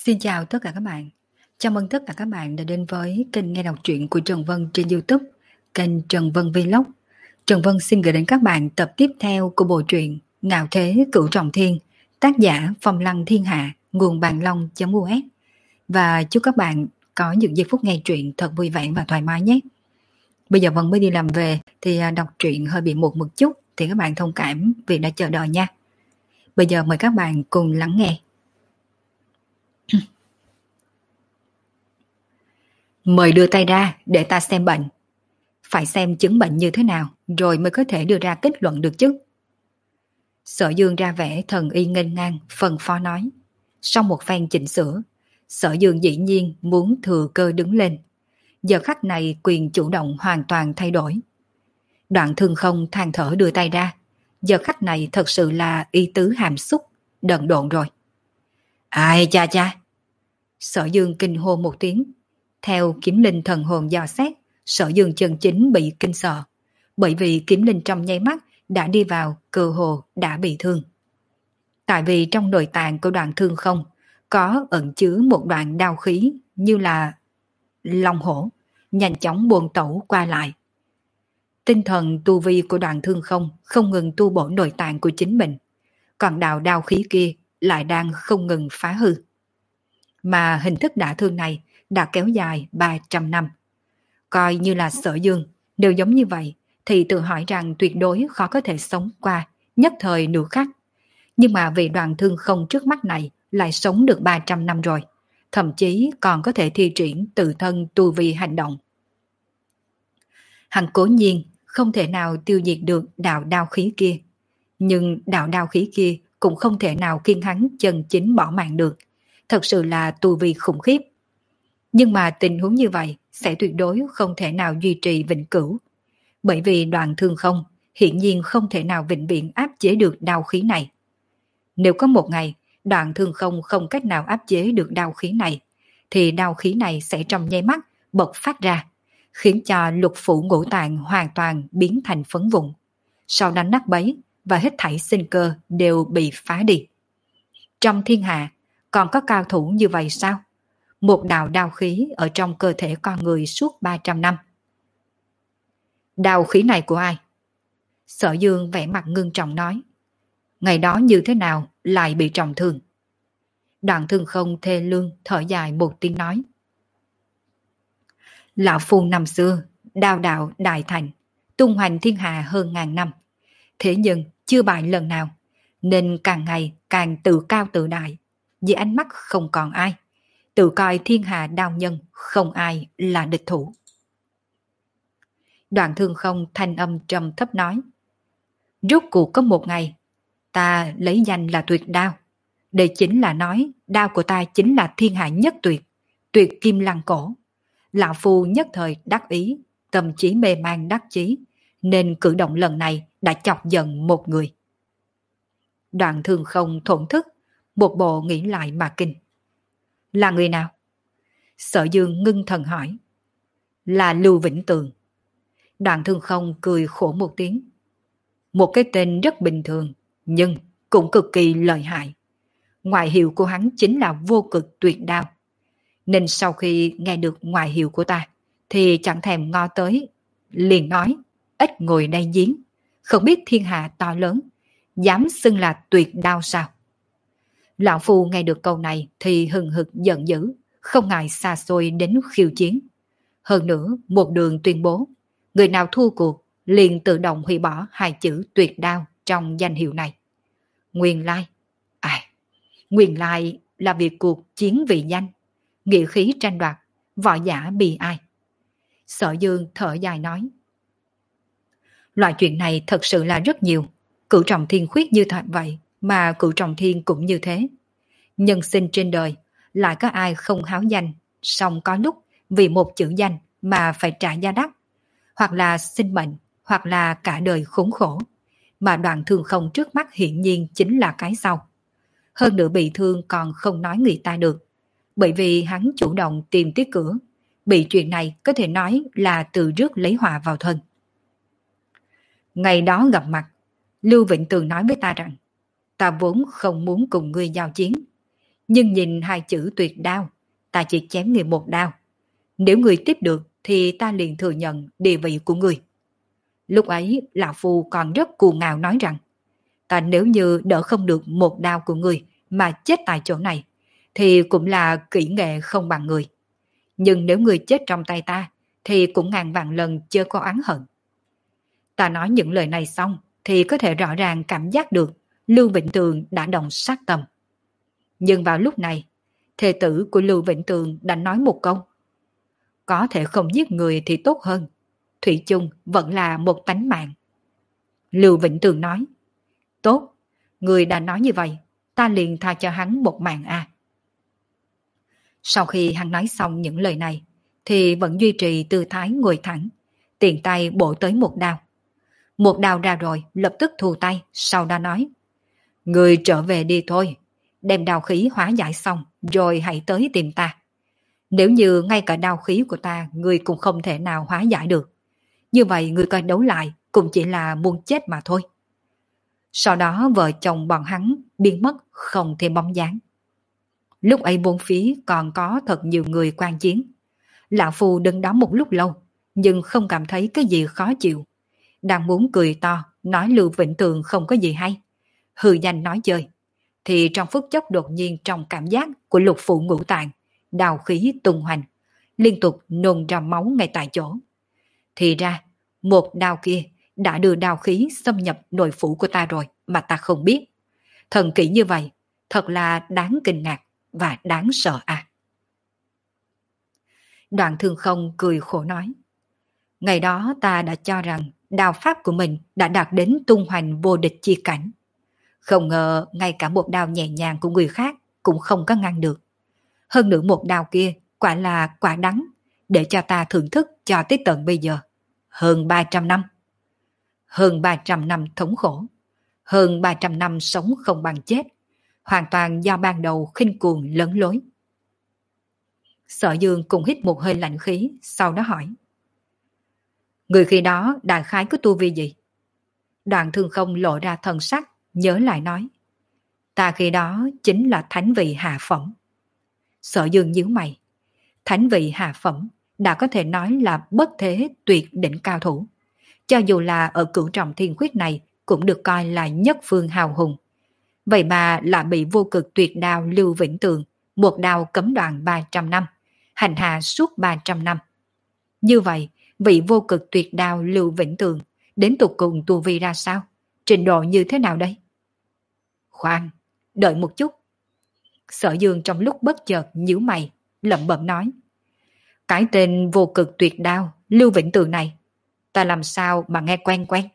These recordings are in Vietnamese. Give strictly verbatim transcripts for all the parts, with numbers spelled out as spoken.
Xin chào tất cả các bạn. Chào mừng tất cả các bạn đã đến với kênh nghe đọc truyện của Trần Vân trên YouTube, kênh Trần Vân Vlog. Trần Vân xin gửi đến các bạn tập tiếp theo của bộ truyện Ngạo Thế Cửu Trọng Thiên, tác giả Phong Lăng Thiên Hạ, nguồn bàn long.us. Và chúc các bạn có những giây phút nghe truyện thật vui vẻ và thoải mái nhé. Bây giờ Vân mới đi làm về thì đọc truyện hơi bị muộn một chút, thì các bạn thông cảm vì đã chờ đợi nha. Bây giờ mời các bạn cùng lắng nghe. Mời đưa tay ra để ta xem bệnh. Phải xem chứng bệnh như thế nào rồi mới có thể đưa ra kết luận được chứ. Sở Dương ra vẻ thần y nghênh ngang, phân phó nói. Sau một phen chỉnh sửa, Sở Dương dĩ nhiên muốn thừa cơ đứng lên. Giờ khắc này quyền chủ động hoàn toàn thay đổi. Đoạn Thương Không than thở đưa tay ra. Giờ khắc này thật sự là y tứ hàm xúc, đần độn rồi. Ai cha cha. Sở Dương kinh hô một tiếng. Theo kiếm linh thần hồn dò xét, Sở Dương chân chính bị kinh sợ, bởi vì kiếm linh trong nháy mắt đã đi vào, cơ hồ đã bị thương. Tại vì trong nội tạng của Đoạn Thương Không có ẩn chứa một đoạn đao khí như là long hổ, nhanh chóng buôn tẩu qua lại. Tinh thần tu vi của Đoạn Thương Không không ngừng tu bổ nội tạng của chính mình, còn đạo đao khí kia lại đang không ngừng phá hư. Mà hình thức đả thương này đã kéo dài ba trăm năm. Coi như là Sở Dương, nếu giống như vậy thì tự hỏi rằng tuyệt đối khó có thể sống qua nhất thời nửa khắc. Nhưng mà vì Đoạn Thương Không trước mắt này lại sống được ba trăm năm rồi, thậm chí còn có thể thi triển tự thân tu vi hành động. Hắn cố nhiên không thể nào tiêu diệt được đạo đao khí kia, nhưng đạo đao khí kia cũng không thể nào khiến hắn chân chính bỏ mạng được. Thật sự là tu vi khủng khiếp. Nhưng mà tình huống như vậy sẽ tuyệt đối không thể nào duy trì vĩnh cửu. Bởi vì Đoạn Thương Không hiển nhiên không thể nào vĩnh viễn áp chế được đao khí này. Nếu có một ngày Đoạn Thương Không không cách nào áp chế được đao khí này, thì đao khí này sẽ trong nháy mắt bộc phát ra, khiến cho lục phủ ngũ tạng hoàn toàn biến thành phấn vụn. Sau đánh nát bấy và hết thảy sinh cơ đều bị phá đi. Trong thiên hạ còn có cao thủ như vậy sao? Một đạo đao khí ở trong cơ thể con người suốt ba trăm năm. Đao khí này của ai? Sở Dương vẻ mặt ngưng trọng nói. Ngày đó như thế nào lại bị trọng thương? Đoạn Thương Không thê lương thở dài một tiếng nói. Lão phu năm xưa đao đạo đại thành, tung hoành thiên hạ hơn ngàn năm. Thế nhưng chưa bại lần nào, nên càng ngày càng tự cao tự đại, vì ánh mắt không còn ai. Tự coi thiên hạ đao nhân không ai là địch thủ. Đoạn Thương Không thanh âm trầm thấp nói. Rốt cuộc có một ngày, ta lấy danh là tuyệt đao. Đây chính là nói đao của ta chính là thiên hạ nhất tuyệt, tuyệt kim lăng cổ. Lão phu nhất thời đắc ý, tâm trí mê man đắc chí, nên cử động lần này đã chọc giận một người. Đoạn Thương Không thổn thức, một bộ nghĩ lại mà kinh. Là người nào? Sở Dương ngưng thần hỏi. Là Lưu Vĩnh Tường. Đoạn Thương Không cười khổ một tiếng. Một cái tên rất bình thường, nhưng cũng cực kỳ lợi hại. Ngoại hiệu của hắn chính là vô cực tuyệt đao. Nên sau khi nghe được ngoại hiệu của ta, thì chẳng thèm ngó tới, liền nói, ít ngồi đây giếng, không biết thiên hạ to lớn, dám xưng là tuyệt đao sao? Lão phu nghe được câu này thì hừng hực giận dữ, không ngại xa xôi đến khiêu chiến. Hơn nữa, một đường tuyên bố, người nào thua cuộc liền tự động hủy bỏ hai chữ tuyệt đao trong danh hiệu này. Nguyên lai, à, nguyên lai là việc cuộc chiến vì danh, nghĩa khí tranh đoạt, võ giả bi ai. Sở Dương thở dài nói. Loại chuyện này thật sự là rất nhiều. Cửu Trọng Thiên khuyết như thật vậy, mà Cửu Trọng Thiên cũng như thế. Nhân sinh trên đời, lại có ai không háo danh, song có lúc vì một chữ danh mà phải trả giá đắt. Hoặc là sinh mệnh, hoặc là cả đời khốn khổ. Mà Đoạn Thương Không trước mắt hiển nhiên chính là cái sau. Hơn nữa bị thương còn không nói người ta được, bởi vì hắn chủ động tìm tới cửa. Bị chuyện này có thể nói là từ rước lấy họa vào thân. Ngày đó gặp mặt, Lưu Vĩnh Tường nói với ta rằng, ta vốn không muốn cùng ngươi giao chiến, Nhưng nhìn hai chữ tuyệt đao, ta chỉ chém người một đao. Nếu người tiếp được thì ta liền thừa nhận địa vị của người. Lúc ấy lão phu còn rất cuồng ngạo nói rằng, ta nếu như đỡ không được một đao của người mà chết tại chỗ này, thì cũng là kỹ nghệ không bằng người. Nhưng nếu người chết trong tay ta, thì cũng ngàn vạn lần chưa có oán hận. Ta nói những lời này xong, thì có thể rõ ràng cảm giác được Lưu Vĩnh Tường đã động sát tâm. Nhưng vào lúc này, thê tử của Lưu Vĩnh Tường đã nói một câu: có thể không giết người thì tốt hơn, thủy chung vẫn là một tánh mạng. Lưu Vĩnh Tường nói: tốt, người đã nói như vậy, ta liền tha cho hắn một mạng a. Sau khi hắn nói xong những lời này, thì vẫn duy trì tư thái ngồi thẳng, tiện tay bổ tới một đao. Một đao ra rồi, lập tức thu tay, sau đó nói: người trở về đi thôi, đem đao khí hóa giải xong, rồi hãy tới tìm ta. Nếu như ngay cả đao khí của ta, người cũng không thể nào hóa giải được, như vậy người coi đấu lại cũng chỉ là muốn chết mà thôi. Sau đó vợ chồng bọn hắn biến mất không thêm bóng dáng. Lúc ấy bốn phía còn có thật nhiều người quan chiến. Lão Phu đứng đó một lúc lâu, nhưng không cảm thấy cái gì khó chịu. Đang muốn cười to, nói Lưu Vĩnh Tường không có gì hay, hừ danh nói chơi, thì trong phút chốc đột nhiên trong cảm giác của lục phủ ngũ tạng, đào khí tung hoành, liên tục nôn ra máu ngay tại chỗ. Thì ra, một đao kia đã đưa đao khí xâm nhập nội phủ của ta rồi mà ta không biết. Thần kỹ như vậy, thật là đáng kinh ngạc và đáng sợ à. Đoạn Thương Không cười khổ nói: ngày đó ta đã cho rằng đao pháp của mình đã đạt đến tung hoành vô địch chi cảnh. Không ngờ ngay cả một đao nhẹ nhàng của người khác cũng không có ngăn được. Hơn nữa một đao kia quả là quả đắng, để cho ta thưởng thức cho tới tận bây giờ. Hơn ba trăm năm. Hơn ba trăm năm thống khổ. Hơn ba trăm năm sống không bằng chết. Hoàn toàn do ban đầu khinh cuồng lấn lối. Sở Dương cùng hít một hơi lạnh khí, sau đó hỏi: người khi đó đại khái có tu vi gì? Đoạn Thương Không lộ ra thần sắc, nhớ lại nói: ta khi đó chính là thánh vị hạ phẩm. Sở Dương nhíu mày. Thánh vị hạ phẩm đã có thể nói là bất thế tuyệt đỉnh cao thủ. Cho dù là ở cửu trọng thiên khuyết này cũng được coi là nhất phương hào hùng. Vậy mà lại bị vô cực tuyệt đao Lưu Vĩnh Tường một đao cấm đoạn ba trăm năm, hành hạ suốt ba trăm năm. Như vậy, vị vô cực tuyệt đao Lưu Vĩnh Tường đến tục cùng tu vi ra sao? Trình độ như thế nào đây? Khoan, đợi một chút. Sở Dương trong lúc bất chợt nhíu mày, lẩm bẩm nói: cái tên vô cực tuyệt đao Lưu Vĩnh Tường này, ta làm sao mà nghe quen quen?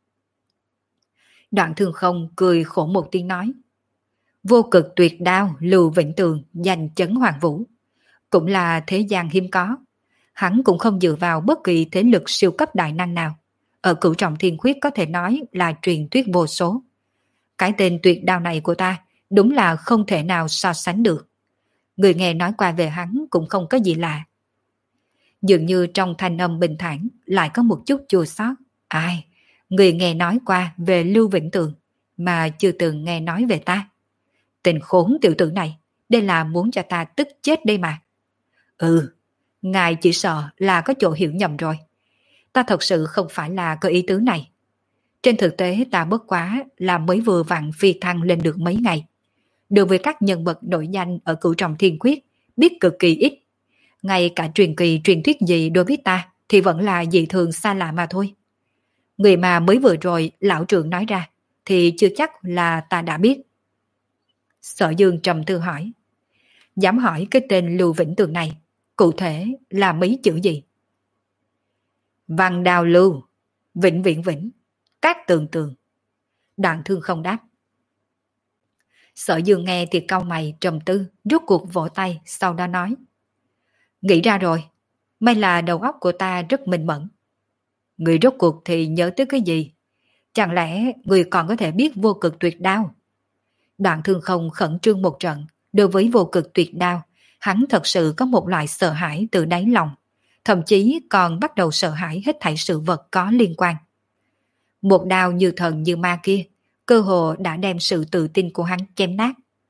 Đoạn Thương Không cười khổ một tiếng nói: vô cực tuyệt đao Lưu Vĩnh Tường giành chấn Hoàng Vũ, cũng là thế gian hiếm có. Hắn cũng không dựa vào bất kỳ thế lực siêu cấp đại năng nào. Ở cửu trọng thiên khuyết có thể nói là truyền thuyết vô số. Cái tên tuyệt đao này của ta đúng là không thể nào so sánh được. Người nghe nói qua về hắn cũng không có gì lạ. Dường như trong thanh âm bình thản lại có một chút chua xót. Ai, người nghe nói qua về Lưu Vĩnh Tường mà chưa từng nghe nói về ta. Tình khốn tiểu tử này, đây là muốn cho ta tức chết đây mà. Ừ, ngài chỉ sợ là có chỗ hiểu nhầm rồi. Ta thật sự không phải là có ý tứ này. Trên thực tế ta bất quá là mới vừa vặn phi thăng lên được mấy ngày. Đối với các nhân vật nổi danh ở cửu trọng thiên khuyết, biết cực kỳ ít. Ngay cả truyền kỳ truyền thuyết gì đối với ta thì vẫn là dị thường xa lạ mà thôi. Người mà mới vừa rồi lão trưởng nói ra thì chưa chắc là ta đã biết. Sở Dương trầm tư hỏi: dám hỏi cái tên Lưu Vĩnh Tường này cụ thể là mấy chữ gì? Văn Đào Lưu, Vĩnh Viễn Vĩnh, Các Tường Tường. Đoạn Thương Không đáp. Sở Dương nghe thì cau mày trầm tư, rút cuộc vỗ tay, sau đó nói: nghĩ ra rồi, may là đầu óc của ta rất minh mẫn. Người rốt cuộc thì nhớ tới cái gì? Chẳng lẽ người còn có thể biết vô cực tuyệt đao? Đoạn Thương Không khẩn trương một trận, đối với vô cực tuyệt đao, hắn thật sự có một loại sợ hãi từ đáy lòng, thậm chí còn bắt đầu sợ hãi hết thảy sự vật có liên quan. Một đao như thần như ma kia, cơ hồ đã đem sự tự tin của hắn chém nát.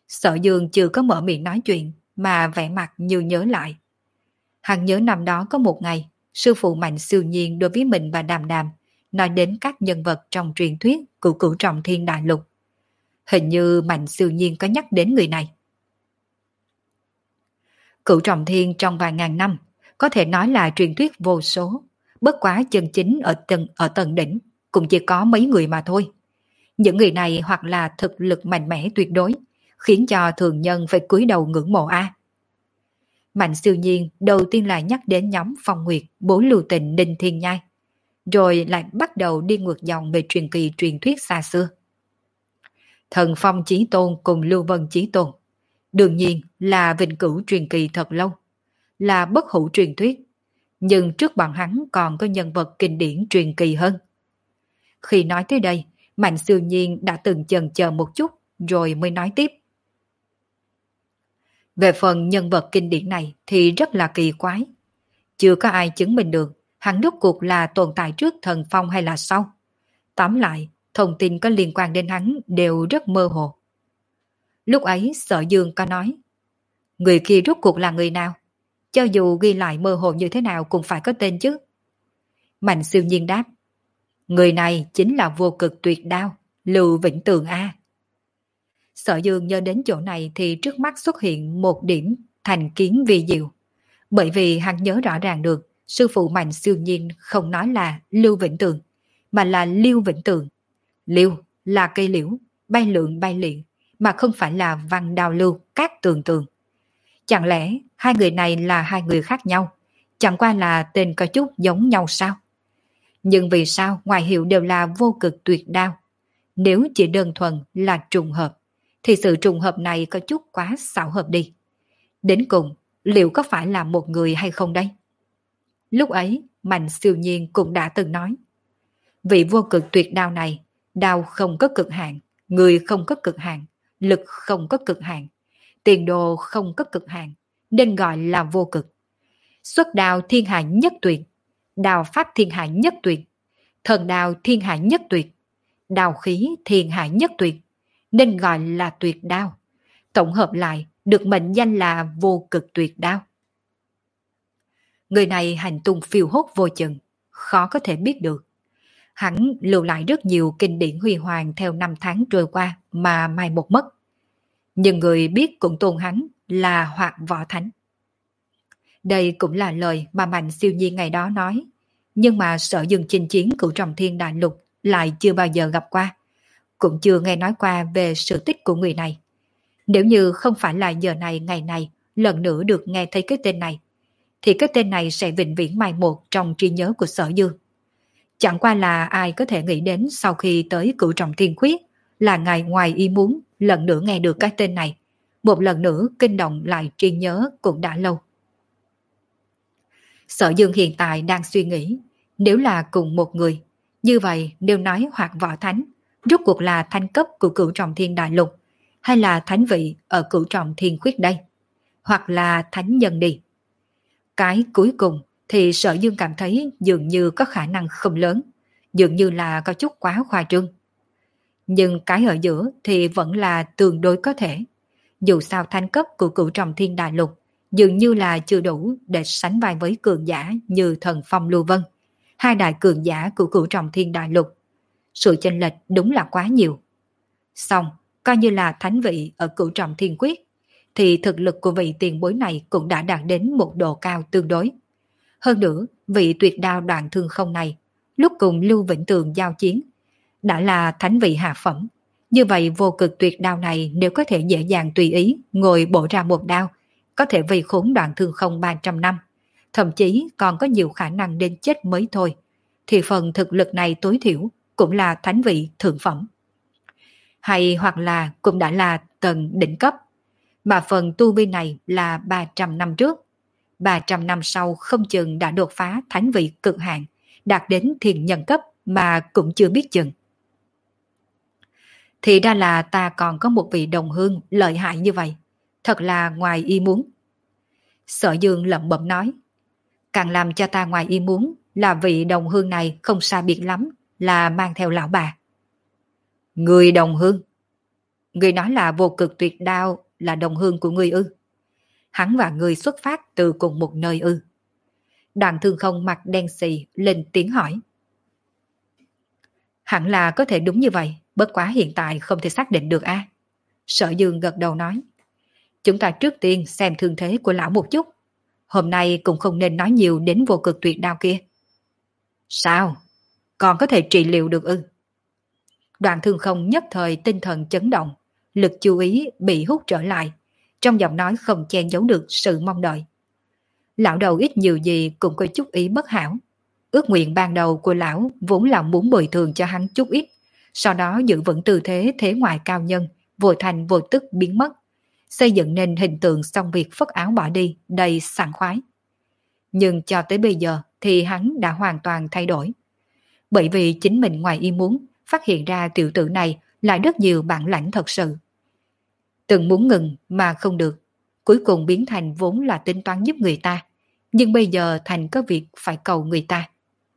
Sở Dương chưa có mở miệng nói chuyện mà vẻ mặt như nhớ lại. Hắn nhớ năm đó có một ngày, sư phụ Mạnh siêu nhiên đối với mình và Đàm Đàm nói đến các nhân vật trong truyền thuyết của Cửu Trọng Thiên Đại Lục. Hình như Mạnh siêu nhiên có nhắc đến người này. Cửu Trọng Thiên trong vài ngàn năm có thể nói là truyền thuyết vô số, bất quá chân chính ở tầng ở tầng đỉnh cũng chỉ có mấy người mà thôi. Những người này hoặc là thực lực mạnh mẽ tuyệt đối, khiến cho thường nhân phải cúi đầu ngưỡng mộ a. Mạnh siêu nhiên đầu tiên là nhắc đến nhóm Phong Nguyệt, Bố Lưu Tịnh, Đinh Thiên Nhai, rồi lại bắt đầu đi ngược dòng về truyền kỳ truyền thuyết xa xưa. Thần Phong Chí Tôn cùng Lưu Vân Chí Tôn, đương nhiên là vĩnh cửu truyền kỳ thật lâu, là bất hủ truyền thuyết, nhưng trước bọn hắn còn có nhân vật kinh điển truyền kỳ hơn. Khi nói tới đây, Mạnh siêu nhiên đã từng chần chờ một chút rồi mới nói tiếp. Về phần nhân vật kinh điển này thì rất là kỳ quái. Chưa có ai chứng minh được hắn rốt cuộc là tồn tại trước thần phong hay là sau. Tóm lại, thông tin có liên quan đến hắn đều rất mơ hồ. Lúc ấy Sở Dương có nói, người kia rốt cuộc là người nào? Cho dù ghi lại mơ hồ như thế nào cũng phải có tên chứ. Mạnh siêu nhiên đáp, người này chính là vô cực tuyệt đao, Lưu Vĩnh Tường A. Sở Dương nhớ đến chỗ này thì trước mắt xuất hiện một điểm thành kiến vi diệu. Bởi vì hắn nhớ rõ ràng được sư phụ Mạnh siêu nhiên không nói là Lưu Vĩnh Tường, mà là Liêu Vĩnh Tường. Liêu là cây liễu, bay lượn bay liện, mà không phải là Văn Đào Lưu, Cát Tường Tường. Chẳng lẽ hai người này là hai người khác nhau, chẳng qua là tên có chút giống nhau sao? Nhưng vì sao ngoại hiệu đều là vô cực tuyệt đao? Nếu chỉ đơn thuần là trùng hợp, thì sự trùng hợp này có chút quá xảo hợp đi. Đến cùng, liệu có phải là một người hay không đây? Lúc ấy, Mạnh siêu nhiên cũng đã từng nói, vị vô cực tuyệt đao này, đao không có cực hạn, người không có cực hạn, lực không có cực hạn, tiền đồ không có cực hạn, nên gọi là vô cực. Xuất đao thiên hạ nhất tuyệt, đao pháp thiên hạ nhất tuyệt, thần đao thiên hạ nhất tuyệt, đao khí thiên hạ nhất tuyệt, nên gọi là tuyệt đao. Tổng hợp lại được mệnh danh là vô cực tuyệt đao. Người này hành tung phiêu hốt vô chừng, khó có thể biết được. Hắn lưu lại rất nhiều kinh điển huy hoàng theo năm tháng trôi qua mà mai một mất. Nhưng người biết cũng tôn hắn là Hoạt Võ Thánh. Đây cũng là lời mà Mạnh siêu nhiên ngày đó nói, nhưng mà Sở Dương chinh chiến Cửu Trọng Thiên Đại Lục lại chưa bao giờ gặp qua, cũng chưa nghe nói qua về sự tích của người này. Nếu như không phải là giờ này ngày này lần nữa được nghe thấy cái tên này, thì cái tên này sẽ vĩnh viễn mai một trong trí nhớ của Sở Dương. Chẳng qua là ai có thể nghĩ đến sau khi tới Cửu Trọng Thiên Khuyết là ngài ngoài ý muốn lần nữa nghe được cái tên này, một lần nữa kinh động lại trí nhớ cũng đã lâu. Sở Dương hiện tại đang suy nghĩ, nếu là cùng một người, như vậy nếu nói Hoạt Võ Thánh, rốt cuộc là thánh cấp của Cửu Trọng Thiên Đại Lục, hay là thánh vị ở Cửu Trọng Thiên Khuyết đây, hoặc là thánh nhân đi. Cái cuối cùng thì Sở Dương cảm thấy dường như có khả năng không lớn, dường như là có chút quá khoa trương. Nhưng cái ở giữa thì vẫn là tương đối có thể. Dù sao thánh cấp của Cửu Trọng Thiên Đại Lục dường như là chưa đủ để sánh vai với cường giả như Thần Phong Lưu Vân, hai đại cường giả của Cửu Trọng Thiên Đại Lục. Sự chênh lệch đúng là quá nhiều. Xong, coi như là thánh vị ở Cửu Trọng Thiên Quyết, thì thực lực của vị tiền bối này cũng đã đạt đến một độ cao tương đối. Hơn nữa, vị tuyệt đao Đoạn Thương Không này, lúc cùng Lưu Vĩnh Tường giao chiến, đã là thánh vị hạ phẩm. Như vậy vô cực tuyệt đao này nếu có thể dễ dàng tùy ý ngồi bổ ra một đao, có thể vây khốn Đoạn Thương Không ba trăm năm, thậm chí còn có nhiều khả năng đến chết mới thôi, thì phần thực lực này tối thiểu cũng là thánh vị thượng phẩm. Hay hoặc là cũng đã là tầng đỉnh cấp, mà phần tu vi này là ba trăm năm trước. ba trăm năm sau không chừng đã đột phá thánh vị cực hạn, đạt đến thiền nhân cấp mà cũng chưa biết chừng. Thì ra là ta còn có một vị đồng hương lợi hại như vậy, thật là ngoài ý muốn. Sở Dương lẩm bẩm nói, càng làm cho ta ngoài ý muốn là vị đồng hương này không xa biệt lắm là mang theo lão bà. Người đồng hương? Người nói là vô cực tuyệt đao là đồng hương của ngươi ư? Hắn và ngươi xuất phát từ cùng một nơi ư? Đoàn Thương Không mặt đen xì lên tiếng hỏi. Hẳn là có thể đúng như vậy, bất quá hiện tại không thể xác định được a. Sở Dương gật đầu nói. Chúng ta trước tiên xem thương thế của lão một chút. Hôm nay cũng không nên nói nhiều đến vô cực tuyệt đao kia. Sao? Còn có thể trị liệu được ư? Đoàn Thương Không nhất thời tinh thần chấn động, lực chú ý bị hút trở lại, trong giọng nói không che giấu được sự mong đợi. Lão đầu ít nhiều gì cũng có chút ý bất hảo. Ước nguyện ban đầu của lão vốn là muốn bồi thường cho hắn chút ít, sau đó giữ vững tư thế thế ngoại cao nhân, vô thành vô tức biến mất, xây dựng nên hình tượng xong việc phất áo bỏ đi đầy sảng khoái. Nhưng cho tới bây giờ thì hắn đã hoàn toàn thay đổi. Bởi vì chính mình ngoài ý muốn phát hiện ra tiểu tử này lại rất nhiều bản lãnh thật sự. Từng muốn ngừng mà không được, cuối cùng biến thành vốn là tính toán giúp người ta, nhưng bây giờ thành có việc phải cầu người ta.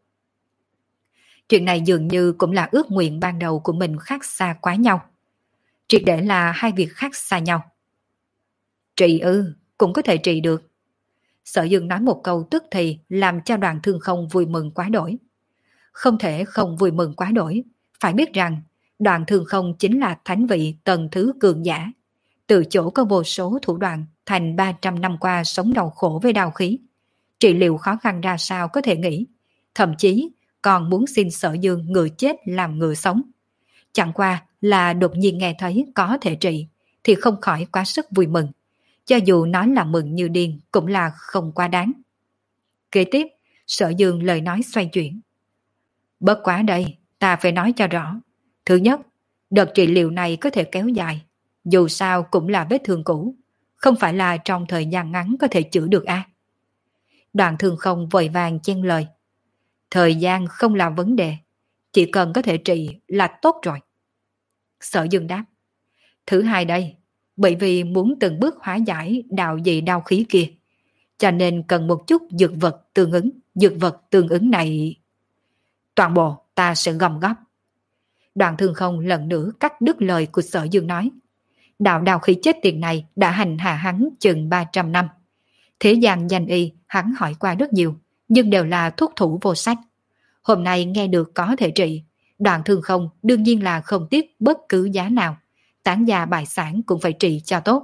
Chuyện này dường như cũng là ước nguyện ban đầu của mình khác xa quá nhau. Triệt để là hai việc khác xa nhau. Trị ư, cũng có thể trị được. Sở Dương nói một câu tức thì làm cho Đoàn Thương Không vui mừng quá đổi. Không thể không vui mừng quá đổi, phải biết rằng Đoàn Thương Không chính là thánh vị tầng thứ cường giả. Từ chỗ có vô số thủ đoạn thành ba trăm năm qua sống đau khổ với đau khí. Trị liệu khó khăn ra sao có thể nghĩ, thậm chí còn muốn xin Sở Dương người chết làm người sống. Chẳng qua là đột nhiên nghe thấy có thể trị, thì không khỏi quá sức vui mừng. Cho dù nói là mừng như điên cũng là không quá đáng. Kế tiếp, Sở Dương lời nói xoay chuyển. Bất quá đây, ta phải nói cho rõ. Thứ nhất, đợt trị liệu này có thể kéo dài. Dù sao cũng là vết thương cũ, không phải là trong thời gian ngắn có thể chữa được a. À? Đoàn Thương Không vội vàng chen lời. Thời gian không là vấn đề, chỉ cần có thể trị là tốt rồi. Sở Dương đáp. Thứ hai đây, bởi vì muốn từng bước hóa giải đạo dị đau khí kia, cho nên cần một chút dược vật tương ứng. Dược vật tương ứng này toàn bộ ta sẽ gom góp. Đoàn Thương Không lần nữa cắt đứt lời của Sở Dương nói. Đạo đào khí chết tiệt này đã hành hạ hắn chừng ba trăm năm. Thế gian danh y hắn hỏi qua rất nhiều, nhưng đều là thuốc thủ vô sách. Hôm nay nghe được có thể trị, Đoàn Thương Không đương nhiên là không tiếc bất cứ giá nào. Tán gia bại sản cũng phải trị cho tốt.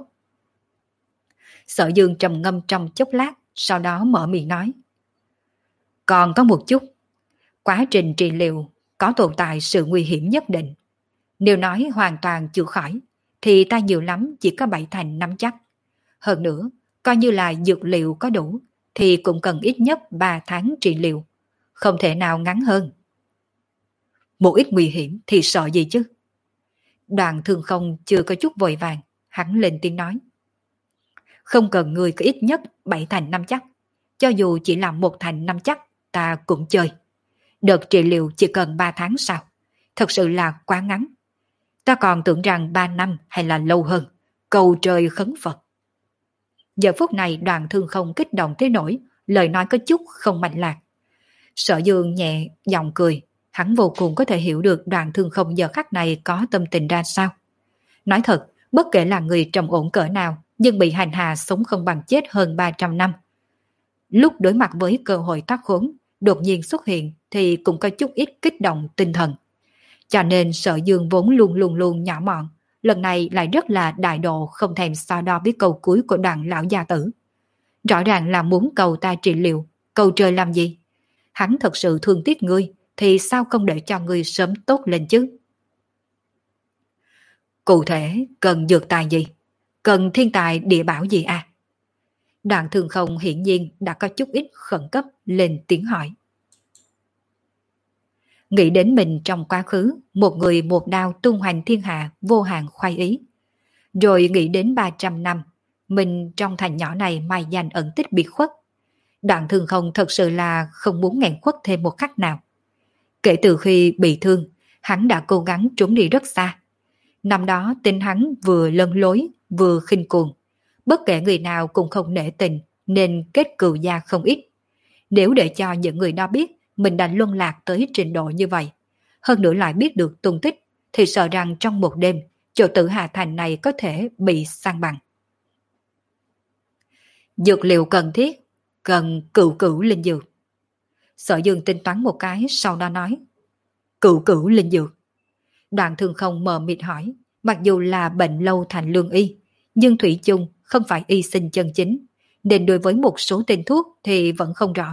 Sở Dương trầm ngâm trong chốc lát, sau đó mở miệng nói. Còn có một chút, quá trình trị liệu có tồn tại sự nguy hiểm nhất định. Nếu nói hoàn toàn chữa khỏi, thì ta nhiều lắm chỉ có bảy thành năm chắc. Hơn nữa, coi như là dược liệu có đủ, thì cũng cần ít nhất ba tháng trị liệu. Không thể nào ngắn hơn. Một ít nguy hiểm thì sợ gì chứ? Đoàn Thương Không chưa có chút vội vàng, hắn lên tiếng nói. Không cần người có ít nhất bảy thành năm chắc. Cho dù chỉ là một thành năm chắc, ta cũng chơi. Đợt trị liệu chỉ cần ba tháng sao? Thật sự là quá ngắn. Ta còn tưởng rằng ba năm hay là lâu hơn. Cầu trời khấn Phật. Giờ phút này Đoàn Thương Không kích động thế nổi, lời nói có chút không mạch lạc. Sở Dương nhẹ giọng cười, hắn vô cùng có thể hiểu được Đoàn Thương Không giờ khắc này có tâm tình ra sao. Nói thật, bất kể là người trầm ổn cỡ nào, nhưng bị hành hạ sống không bằng chết hơn ba trăm năm. Lúc đối mặt với cơ hội thoát khốn, đột nhiên xuất hiện thì cũng có chút ít kích động tinh thần. Cho nên Sở Dương vốn luôn luôn luôn nhỏ mọn, lần này lại rất là đại độ không thèm so đo với câu cuối của Đoàn lão gia tử. Rõ ràng là muốn cầu ta trị liệu, cầu trời làm gì? Hắn thật sự thương tiếc ngươi, thì sao không để cho ngươi sớm tốt lên chứ? Cụ thể cần dược tài gì? Cần thiên tài địa bảo gì à? Đoàn Thương Không hiển nhiên đã có chút ít khẩn cấp lên tiếng hỏi. Nghĩ đến mình trong quá khứ, một người một đao tung hoành thiên hạ vô hạn khoái ý. Rồi nghĩ đến ba trăm năm, mình trong thành nhỏ này mai danh ẩn tích biệt khuất. Đoạn Thương Không thật sự là không muốn nghẹn khuất thêm một khắc nào. Kể từ khi bị thương, hắn đã cố gắng trốn đi rất xa. Năm đó tin hắn vừa lân lối, vừa khinh cuồng. Bất kể người nào cũng không nể tình, nên kết cừu gia không ít. Nếu để cho những người đó biết mình đã luân lạc tới trình độ như vậy, hơn nữa lại biết được tung tích, thì sợ rằng trong một đêm, chỗ Tử Hà Thành này có thể bị san bằng. Dược liệu cần thiết, cần cửu cửu linh dược. Sở Dương tính toán một cái, sau đó nói. Cửu cửu linh dược. Đoạn Thương Không mờ mịt hỏi, mặc dù là bệnh lâu thành lương y, nhưng thủy chung không phải y sinh chân chính, nên đối với một số tên thuốc thì vẫn không rõ.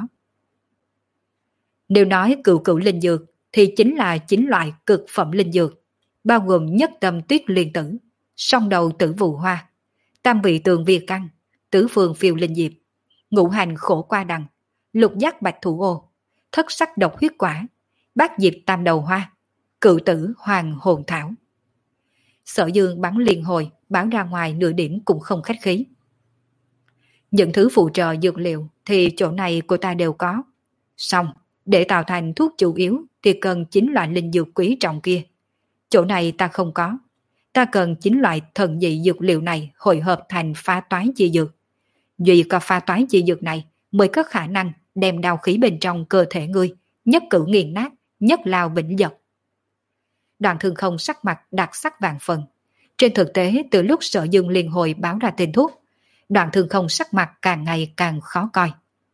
Nếu nói cửu cửu linh dược thì chính là chín loại cực phẩm linh dược, bao gồm nhất tâm tuyết liên tử, song đầu tử vụ hoa, tam vị tường việt căn, tứ phương phiêu linh diệp, ngũ hành khổ qua đằng, lục giác bạch thủ ô, thất sắc độc huyết quả, bát diệp tam đầu hoa, cựu tử hoàng hồn thảo. Sở Dương bắn liên hồi, báo ra ngoài nửa điểm cũng không khách khí. Những thứ phụ trợ dược liệu thì chỗ này của ta đều có. Xong, để tạo thành thuốc chủ yếu thì cần chín loại linh dược quý trọng kia. Chỗ này ta không có. Ta cần chín loại thần dị dược liệu này hội hợp thành phá toái chi dược. Duy có phá toái chi dược này mới có khả năng đem đao khí bên trong cơ thể ngươi, nhất cử nghiền nát, nhất lao vĩnh dật. Đoàn Thương Không sắc mặt đặc sắc vàng phần. Trên thực tế, từ lúc Sở Dương liên hồi báo ra tên thuốc, Đoàn Thương Không sắc mặt càng ngày càng khó coi.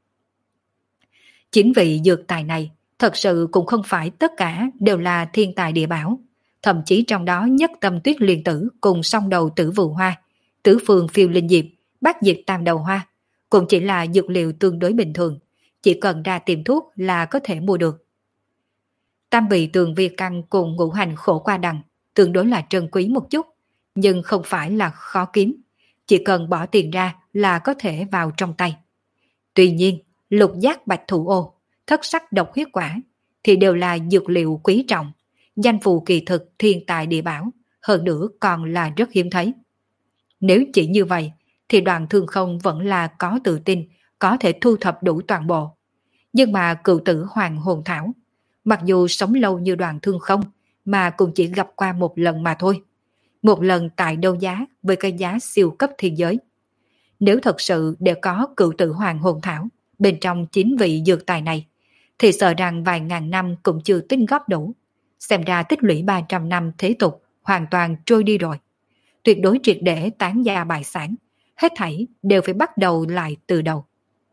Chính vị dược tài này thật sự cũng không phải tất cả đều là thiên tài địa bảo. Thậm chí trong đó nhất tâm tuyết liên tử cùng song đầu tử vụ hoa, tứ phương phiêu linh diệp, bát diệp tam đầu hoa, cũng chỉ là dược liệu tương đối bình thường, chỉ cần ra tiệm thuốc là có thể mua được. Tam vị tường vi căn cùng ngũ hành khổ qua đằng tương đối là trân quý một chút, nhưng không phải là khó kiếm, chỉ cần bỏ tiền ra là có thể vào trong tay. Tuy nhiên, lục giác bạch thủ ô, thất sắc độc huyết quả thì đều là dược liệu quý trọng, danh phù kỳ thực thiên tài địa bảo, hơn nữa còn là rất hiếm thấy. Nếu chỉ như vậy thì Đoàn Thương Không vẫn là có tự tin có thể thu thập đủ toàn bộ. Nhưng mà cựu tử hoàng hồn thảo, mặc dù sống lâu như Đoàn Thương Không mà cũng chỉ gặp qua một lần mà thôi. Một lần tại đấu giá với cái giá siêu cấp thiên giới. Nếu thật sự để có cựu tử hoàng hồn thảo bên trong chín vị dược tài này, thì sợ rằng vài ngàn năm cũng chưa tính góp đủ. Xem ra tích lũy ba trăm năm thế tục hoàn toàn trôi đi rồi. Tuyệt đối triệt để tán gia bại sản, hết thảy đều phải bắt đầu lại từ đầu.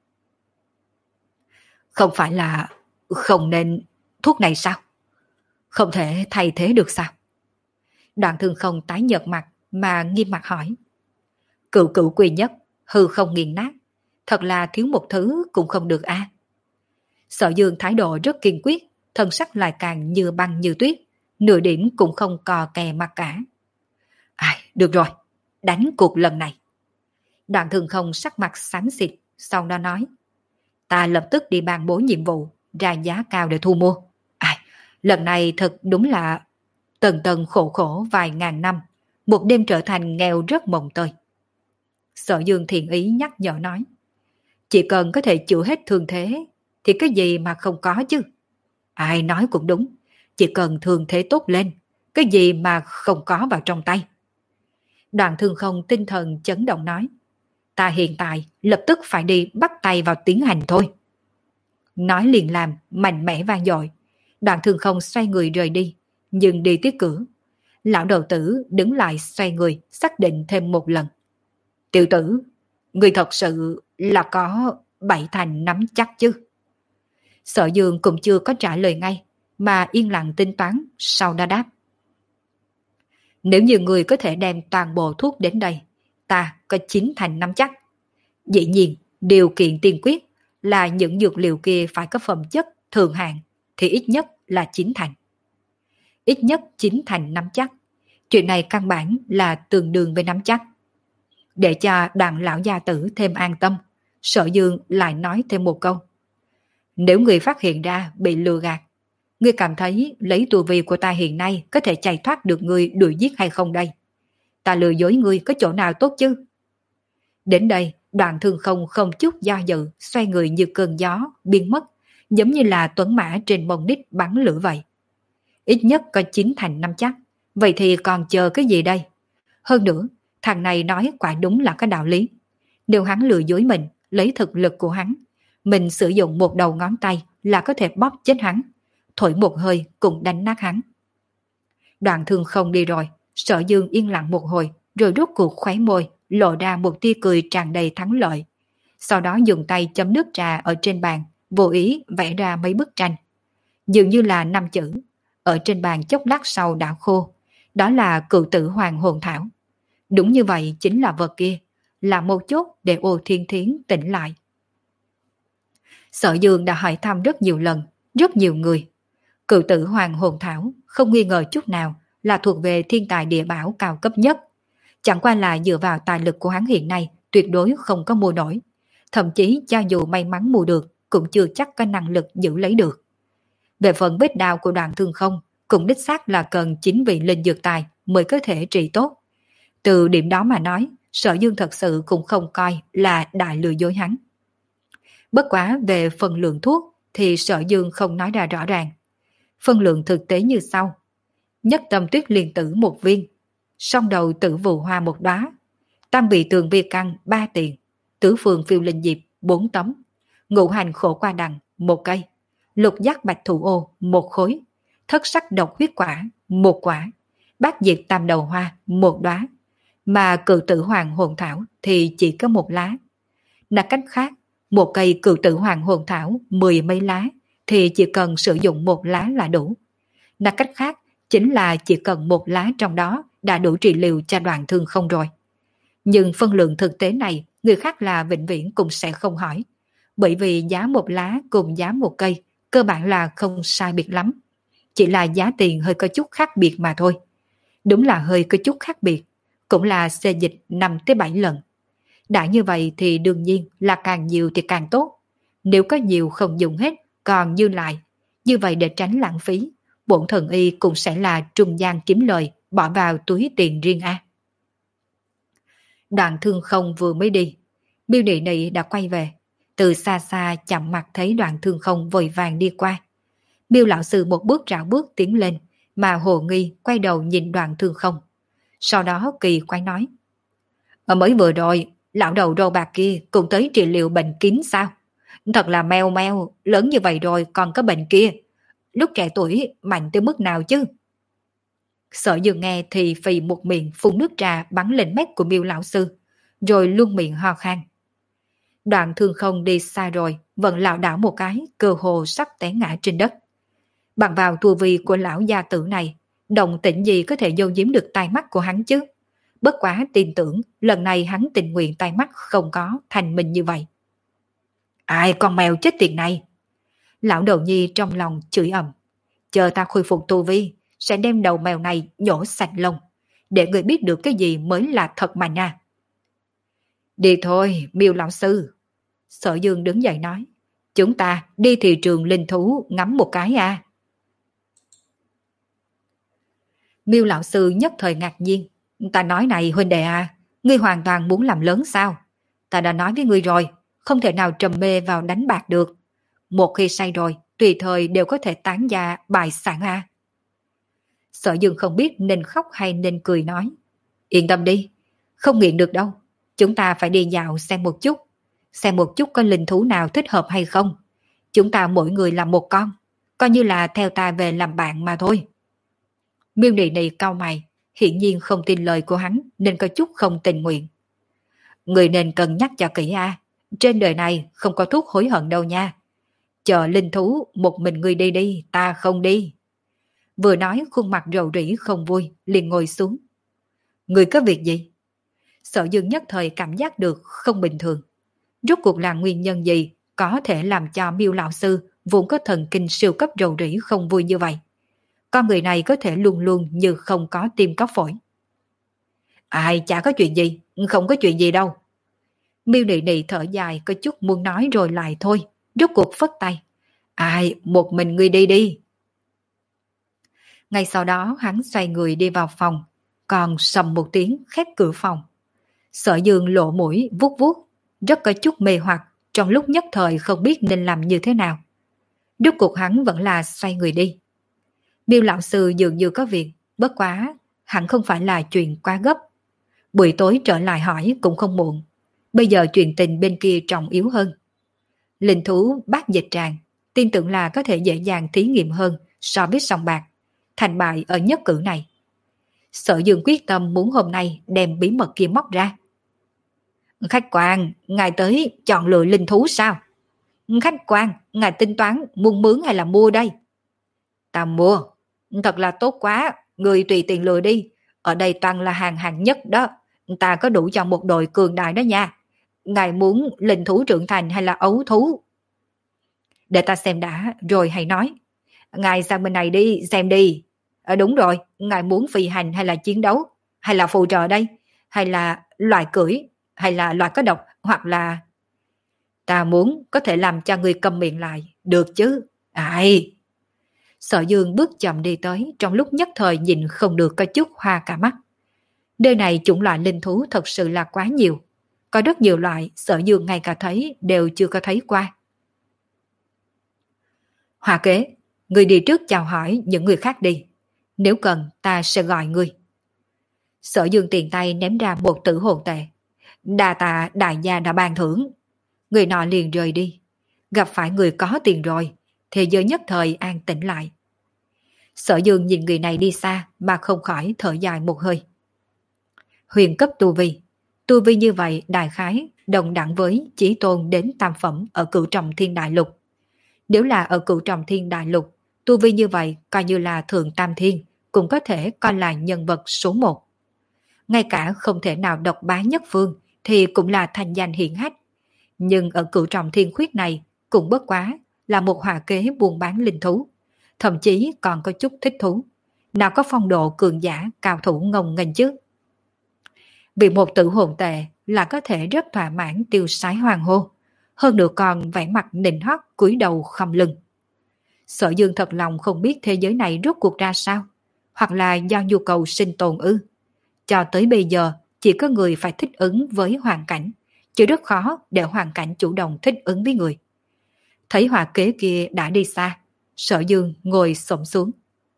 Không phải là không nên thuốc này sao? Không thể thay thế được sao? Đoạn Thương Không tái nhợt mặt mà nghiêm mặt hỏi. Cựu cựu quy nhất, hư không nghiền nát, thật là thiếu một thứ cũng không được a. À? Sở Dương thái độ rất kiên quyết, thân sắc lại càng như băng như tuyết, nửa điểm cũng không cò kè mặt cả. Ai, được rồi, đánh cuộc lần này. Đoạn Thương Không sắc mặt xám xịt, sau đó nói. Ta lập tức đi ban bố nhiệm vụ, ra giá cao để thu mua. Ai, lần này thật đúng là tần tần khổ khổ vài ngàn năm, một đêm trở thành nghèo rất mồng tơi. Sở Dương thiện ý nhắc nhở nói. Chỉ cần có thể chữa hết thương thế, thì cái gì mà không có chứ? Ai nói cũng đúng, chỉ cần thương thế tốt lên, cái gì mà không có vào trong tay. Đoạn Thương Không tinh thần chấn động nói. Ta hiện tại lập tức phải đi bắt tay vào tiến hành thôi. Nói liền làm, mạnh mẽ vang dội. Đoạn Thương Không xoay người rời đi, nhưng đi tới cửa. Lão đầu tử đứng lại xoay người, xác định thêm một lần. Tiểu tử, người thật sự là có bảy thành nắm chắc chứ? Sở Dương cũng chưa có trả lời ngay, mà yên lặng tính toán, sau đó đáp. Nếu như người có thể đem toàn bộ thuốc đến đây, ta có chín thành nắm chắc. Dĩ nhiên, điều kiện tiên quyết là những dược liệu kia phải có phẩm chất thường hạn, thì ít nhất là chín thành. Ít nhất chín thành nắm chắc. Chuyện này căn bản là tương đương với nắm chắc. Để cho Đoàn lão gia tử thêm an tâm, Sở Dương lại nói thêm một câu. Nếu người phát hiện ra bị lừa gạt, ngươi cảm thấy lấy tu vi của ta hiện nay có thể chạy thoát được ngươi đuổi giết hay không đây? Ta lừa dối ngươi có chỗ nào tốt chứ? Đến đây, Đoạn Thương Không không chút do dự, xoay người như cơn gió, biến mất, giống như là tuấn mã trên bông đít bắn lửa vậy. Ít nhất có chín thành năm chắc, vậy thì còn chờ cái gì đây? Hơn nữa, thằng này nói quả đúng là cái đạo lý. Nếu hắn lừa dối mình, lấy thực lực của hắn, mình sử dụng một đầu ngón tay là có thể bóp chết hắn, thổi một hơi cũng đánh nát hắn. Đoạn Thương Không đi rồi, Sở Dương yên lặng một hồi, rồi rút cuộc khóe môi, lộ ra một tia cười tràn đầy thắng lợi. Sau đó dùng tay chấm nước trà ở trên bàn, vô ý vẽ ra mấy bức tranh. Dường như là năm chữ, ở trên bàn chốc lát sau đã khô. Đó là Cựu Tử Hoàng Hồn Thảo. Đúng như vậy chính là vật kia, là một chốt để Ô Thiên Thiến tỉnh lại. Sở Dương đã hỏi thăm rất nhiều lần, rất nhiều người. Cựu Tử Hoàng Hồn Thảo không nghi ngờ chút nào là thuộc về thiên tài địa bảo cao cấp nhất. Chẳng qua là dựa vào tài lực của hắn hiện nay tuyệt đối không có mua nổi. Thậm chí cho dù may mắn mua được cũng chưa chắc có năng lực giữ lấy được. Về phần vết đao của Đoạn Thương Không cũng đích xác là cần chính vị linh dược tài mới có thể trị tốt. Từ điểm đó mà nói, Sở Dương thật sự cũng không coi là đại lừa dối hắn. Bất quá về phần lượng thuốc thì Sở Dương không nói ra rõ ràng. Phân lượng thực tế như sau: nhất tâm tuyết liên tử một viên, song đầu tử vụ hoa một đóa, tam vị tường vi căn ba tiền, tứ phương phiêu linh diệp bốn tấm, ngũ hành khổ qua đằng một cây, lục giác bạch thủ ô một khối, thất sắc độc huyết quả một quả, bát diệt tam đầu hoa một đóa, mà cựu tử hoàng hồn thảo thì chỉ có một lá. Nói cách khác, một cây cựu tử hoàng hồn thảo mười mấy lá thì chỉ cần sử dụng một lá là đủ. Nói cách khác, chính là chỉ cần một lá trong đó đã đủ trị liệu cho Đoạn Thương Không rồi. Nhưng phân lượng thực tế này, người khác là vĩnh viễn cũng sẽ không hỏi. Bởi vì giá một lá cùng giá một cây, cơ bản là không sai biệt lắm. Chỉ là giá tiền hơi có chút khác biệt mà thôi. Đúng là hơi có chút khác biệt, cũng là xê dịch năm tới bảy lần. Đã như vậy thì đương nhiên là càng nhiều thì càng tốt. Nếu có nhiều không dùng hết, còn dư lại, như vậy để tránh lãng phí, bổn thần y cũng sẽ là trung gian kiếm lời, bỏ vào túi tiền riêng a. Đoạn Thương Không vừa mới đi, Miêu Nị Nị đã quay về. Từ xa xa chậm mặt thấy Đoạn Thương Không vội vàng đi qua. Miêu lão sư một bước rảo bước tiến lên, mà hồ nghi quay đầu nhìn Đoạn Thương Không. Sau đó kỳ quay nói: ở mới vừa rồi, lão đầu râu bạc kia cũng tới trị liệu bệnh kín sao? Thật là meo meo, lớn như vậy rồi còn có bệnh kia. Lúc trẻ tuổi mạnh tới mức nào chứ? Sở Dương nghe thì phì một miệng phun nước trà bắn lên mép của Miêu lão sư, rồi luôn miệng ho khan. Đoạn Thương Không đi xa rồi, vẫn lảo đảo một cái, cơ hồ sắp té ngã trên đất. Bằng vào tu vi của lão gia tử này, động tĩnh gì có thể giấu giếm được tai mắt của hắn chứ? Bất quá tin tưởng lần này hắn tình nguyện tai mắt không có thành mình như vậy. Ai con mèo chết tiệt này! Lão đầu nhi trong lòng chửi ầm. Chờ ta khôi phục tu vi, sẽ đem đầu mèo này nhổ sạch lông, để người biết được cái gì mới là thật mà nha. Đi thôi, Miêu lão sư. Sở Dương đứng dậy nói. Chúng ta đi thị trường linh thú ngắm một cái à. Miêu lão sư nhất thời ngạc nhiên. Ta nói này huynh đệ à, ngươi hoàn toàn muốn làm lớn sao? Ta đã nói với ngươi rồi, không thể nào trầm mê vào đánh bạc được. Một khi say rồi, tùy thời đều có thể tán gia bài sản à. Sở Dương không biết nên khóc hay nên cười nói. Yên tâm đi, không nghiện được đâu. Chúng ta phải đi dạo xem một chút. Xem một chút có linh thú nào thích hợp hay không. Chúng ta mỗi người làm một con, coi như là theo ta về làm bạn mà thôi. Miêu Nị Nị cau mày, hiển nhiên không tin lời của hắn nên có chút không tình nguyện. Người nên cân nhắc cho kỹ a, trên đời này không có thuốc hối hận đâu nha. Chờ linh thú một mình người đi đi, ta không đi. Vừa nói khuôn mặt rầu rĩ không vui, liền ngồi xuống. Người có việc gì? Sở Dương nhất thời cảm giác được không bình thường. Rốt cuộc là nguyên nhân gì có thể làm cho Miêu lão sư vốn có thần kinh siêu cấp rầu rĩ không vui như vậy? Con người này có thể luôn luôn như không có tim có phổi. Ai chả có chuyện gì, không có chuyện gì đâu. Miêu Nị Nị thở dài có chút muốn nói rồi lại thôi, rốt cuộc phất tay. Ai, một mình ngươi đi đi. Ngay sau đó hắn xoay người đi vào phòng, còn sầm một tiếng khép cửa phòng. Sở Dương lộ mũi vuốt vuốt, rất có chút mê hoặc, trong lúc nhất thời không biết nên làm như thế nào. Rốt cuộc hắn vẫn là xoay người đi. Miêu lão sư dường như có việc, bất quá, hẳn không phải là chuyện quá gấp. Buổi tối trở lại hỏi cũng không muộn. Bây giờ chuyện tình bên kia trọng yếu hơn. Linh thú bát dịch tràng, tin tưởng là có thể dễ dàng thí nghiệm hơn so với sòng bạc, thành bại ở nhất cử này. Sở Dương quyết tâm muốn hôm nay đem bí mật kia móc ra. Khách quan, ngài tới chọn lựa linh thú sao? Khách quan, ngài tính toán muốn mướn hay là mua đây? Ta mua. Thật là tốt quá, người tùy tiện lựa đi. Ở đây toàn là hàng hạng nhất đó. Ta có đủ cho một đội cường đại đó nha. Ngài muốn linh thú trưởng thành hay là ấu thú? Để ta xem đã, rồi hãy nói. Ngài sang bên này đi, xem đi. À, đúng rồi, ngài muốn phi hành hay là chiến đấu? Hay là phụ trợ đây? Hay là loài cưỡi? Hay là loài có độc? Hoặc là... Ta muốn có thể làm cho người cầm miệng lại, được chứ? Ai... Sở Dương bước chậm đi tới, trong lúc nhất thời nhìn không được có chút hoa cả mắt. Nơi này chủng loại linh thú thật sự là quá nhiều. Có rất nhiều loại Sở Dương ngay cả thấy đều chưa có thấy qua. Hòa kế, người đi trước chào hỏi những người khác đi. Nếu cần ta sẽ gọi người. Sở Dương tiền tay ném ra một tử hồn tệ. Đà tạ đại gia đã ban thưởng. Người nọ liền rời đi. Gặp phải người có tiền rồi, thế giới nhất thời an tĩnh lại. Sở Dương nhìn người này đi xa mà không khỏi thở dài một hơi. Huyền cấp tu vi. Tu vi như vậy đại khái đồng đẳng với chí tôn đến tam phẩm ở Cửu Trọng Thiên Đại Lục. Nếu là ở Cửu Trọng Thiên Đại Lục, tu vi như vậy coi như là thượng tam thiên, cũng có thể coi là nhân vật số một. Ngay cả không thể nào độc bá nhất phương thì cũng là thành danh hiển hách. Nhưng ở Cửu Trọng Thiên Khuyết này cũng bất quá là một họa kế buôn bán linh thú, thậm chí còn có chút thích thú. Nào có phong độ cường giả cao thủ ngông nghênh chứ. Vì một tử hồn tệ là có thể rất thỏa mãn tiêu sái hoàng hô, hơn nữa còn vẻ mặt nịnh hót cúi đầu khom lưng. Sở Dương thật lòng không biết thế giới này rốt cuộc ra sao, hoặc là do nhu cầu sinh tồn ư. Cho tới bây giờ chỉ có người phải thích ứng với hoàn cảnh, chứ rất khó để hoàn cảnh chủ động thích ứng với người. Thấy họa kế kia đã đi xa, Sở Dương ngồi xổm xuống.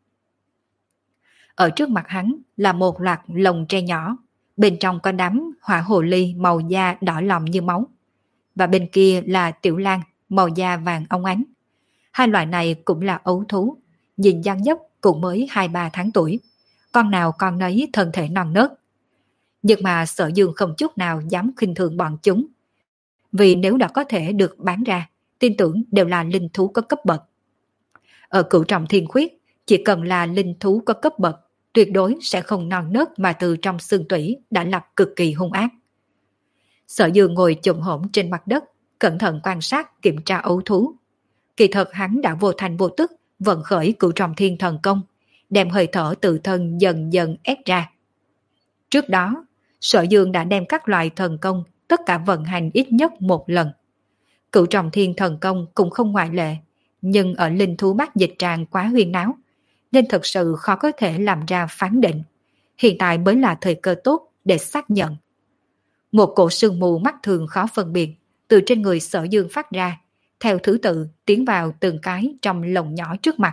Ở trước mặt hắn là một loạt lồng tre nhỏ, bên trong có đám hỏa hồ ly màu da đỏ lòm như máu. Và bên kia là tiểu lang màu da vàng óng ánh. Hai loại này cũng là ấu thú, nhìn dáng dấp cũng mới hai ba tháng tuổi. Con nào con nấy thân thể non nớt. Nhưng mà Sở Dương không chút nào dám khinh thường bọn chúng. Vì nếu đã có thể được bán ra, tin tưởng đều là linh thú có cấp bậc. Ở Cửu Trọng Thiên Khuyết, chỉ cần là linh thú có cấp bậc, tuyệt đối sẽ không non nớt mà từ trong xương tủy đã lập cực kỳ hung ác. Sở Dương ngồi chồm hổm trên mặt đất, cẩn thận quan sát kiểm tra ấu thú. Kỳ thật hắn đã vô thành vô tức vận khởi Cửu Trọng Thiên thần công, đem hơi thở tự thân dần dần ép ra. Trước đó, Sở Dương đã đem các loại thần công tất cả vận hành ít nhất một lần. Cửu Trọng Thiên thần công cũng không ngoại lệ, nhưng ở linh thú bát dịch tràng quá huyên náo, nên thật sự khó có thể làm ra phán định. Hiện tại mới là thời cơ tốt để xác nhận. Một cổ sương mù mắt thường khó phân biệt từ trên người Sở Dương phát ra, theo thứ tự tiến vào từng cái trong lồng nhỏ trước mặt.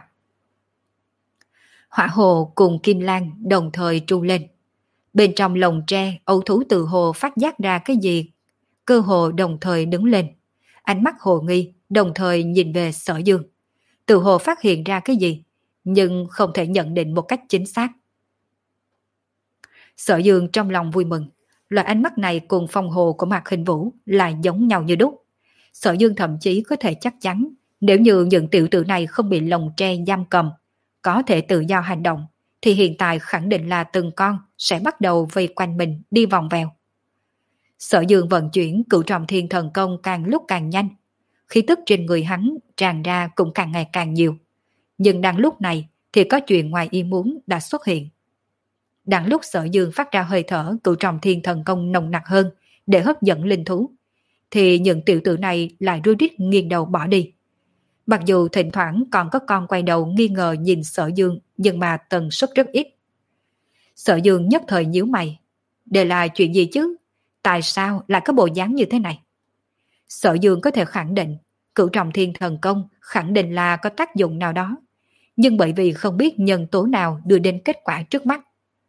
Hỏa hồ cùng kim lan đồng thời tru lên. Bên trong lồng tre, ấu thú từ hồ phát giác ra cái gì, cơ hồ đồng thời đứng lên. Ánh mắt hồ nghi đồng thời nhìn về Sở Dương. Từ hồ phát hiện ra cái gì, nhưng không thể nhận định một cách chính xác. Sở Dương trong lòng vui mừng. Loại ánh mắt này cùng phong hồ của Mạc Hình Vũ là giống nhau như đúc. Sở Dương thậm chí có thể chắc chắn, nếu như những tiểu tử này không bị lồng tre giam cầm, có thể tự do hành động, thì hiện tại khẳng định là từng con sẽ bắt đầu vây quanh mình đi vòng vèo. Sở Dương vận chuyển Cửu Trọng Thiên thần công càng lúc càng nhanh, khí tức trên người hắn tràn ra cũng càng ngày càng nhiều. Nhưng đang lúc này thì có chuyện ngoài ý muốn đã xuất hiện. Đang lúc Sở Dương phát ra hơi thở Cửu Trọng Thiên thần công nồng nặc hơn để hấp dẫn linh thú, thì những tiểu tử này lại rối rít nghiêng đầu bỏ đi. Mặc dù thỉnh thoảng còn có con quay đầu nghi ngờ nhìn Sở Dương, nhưng mà tần suất rất ít. Sở Dương nhất thời nhíu mày. Đây là chuyện gì chứ? Tại sao lại có bộ dáng như thế này? Sở Dương có thể khẳng định Cửu Trọng Thiên thần công khẳng định là có tác dụng nào đó, nhưng bởi vì không biết nhân tố nào đưa đến kết quả trước mắt.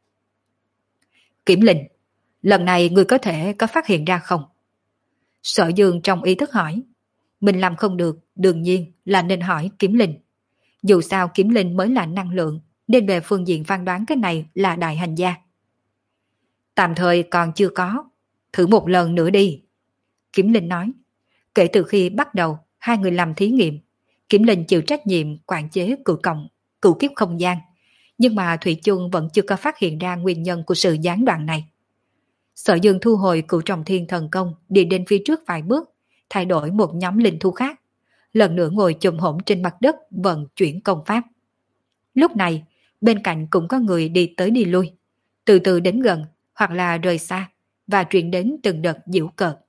Kiểm Linh, lần này người có thể có phát hiện ra không? Sở Dương trong ý thức hỏi. Mình làm không được, đương nhiên là nên hỏi Kiếm Linh. Dù sao Kiếm Linh mới là năng lượng, nên về phương diện phán đoán cái này là đại hành gia. Tạm thời còn chưa có, thử một lần nữa đi. Kiếm Linh nói. Kể từ khi bắt đầu hai người làm thí nghiệm, Kiếm Linh chịu trách nhiệm quản chế cửu cộng, cửu kiếp không gian, nhưng mà Thủy chung vẫn chưa có phát hiện ra nguyên nhân của sự gián đoạn này. Sở Dương thu hồi cửu trọng thiên thần công, đi đến phía trước vài bước, thay đổi một nhóm linh thú khác, lần nữa ngồi chùm hổm trên mặt đất vận chuyển công pháp. Lúc này, bên cạnh cũng có người đi tới đi lui, từ từ đến gần hoặc là rời xa, và truyền đến từng đợt giễu cợt.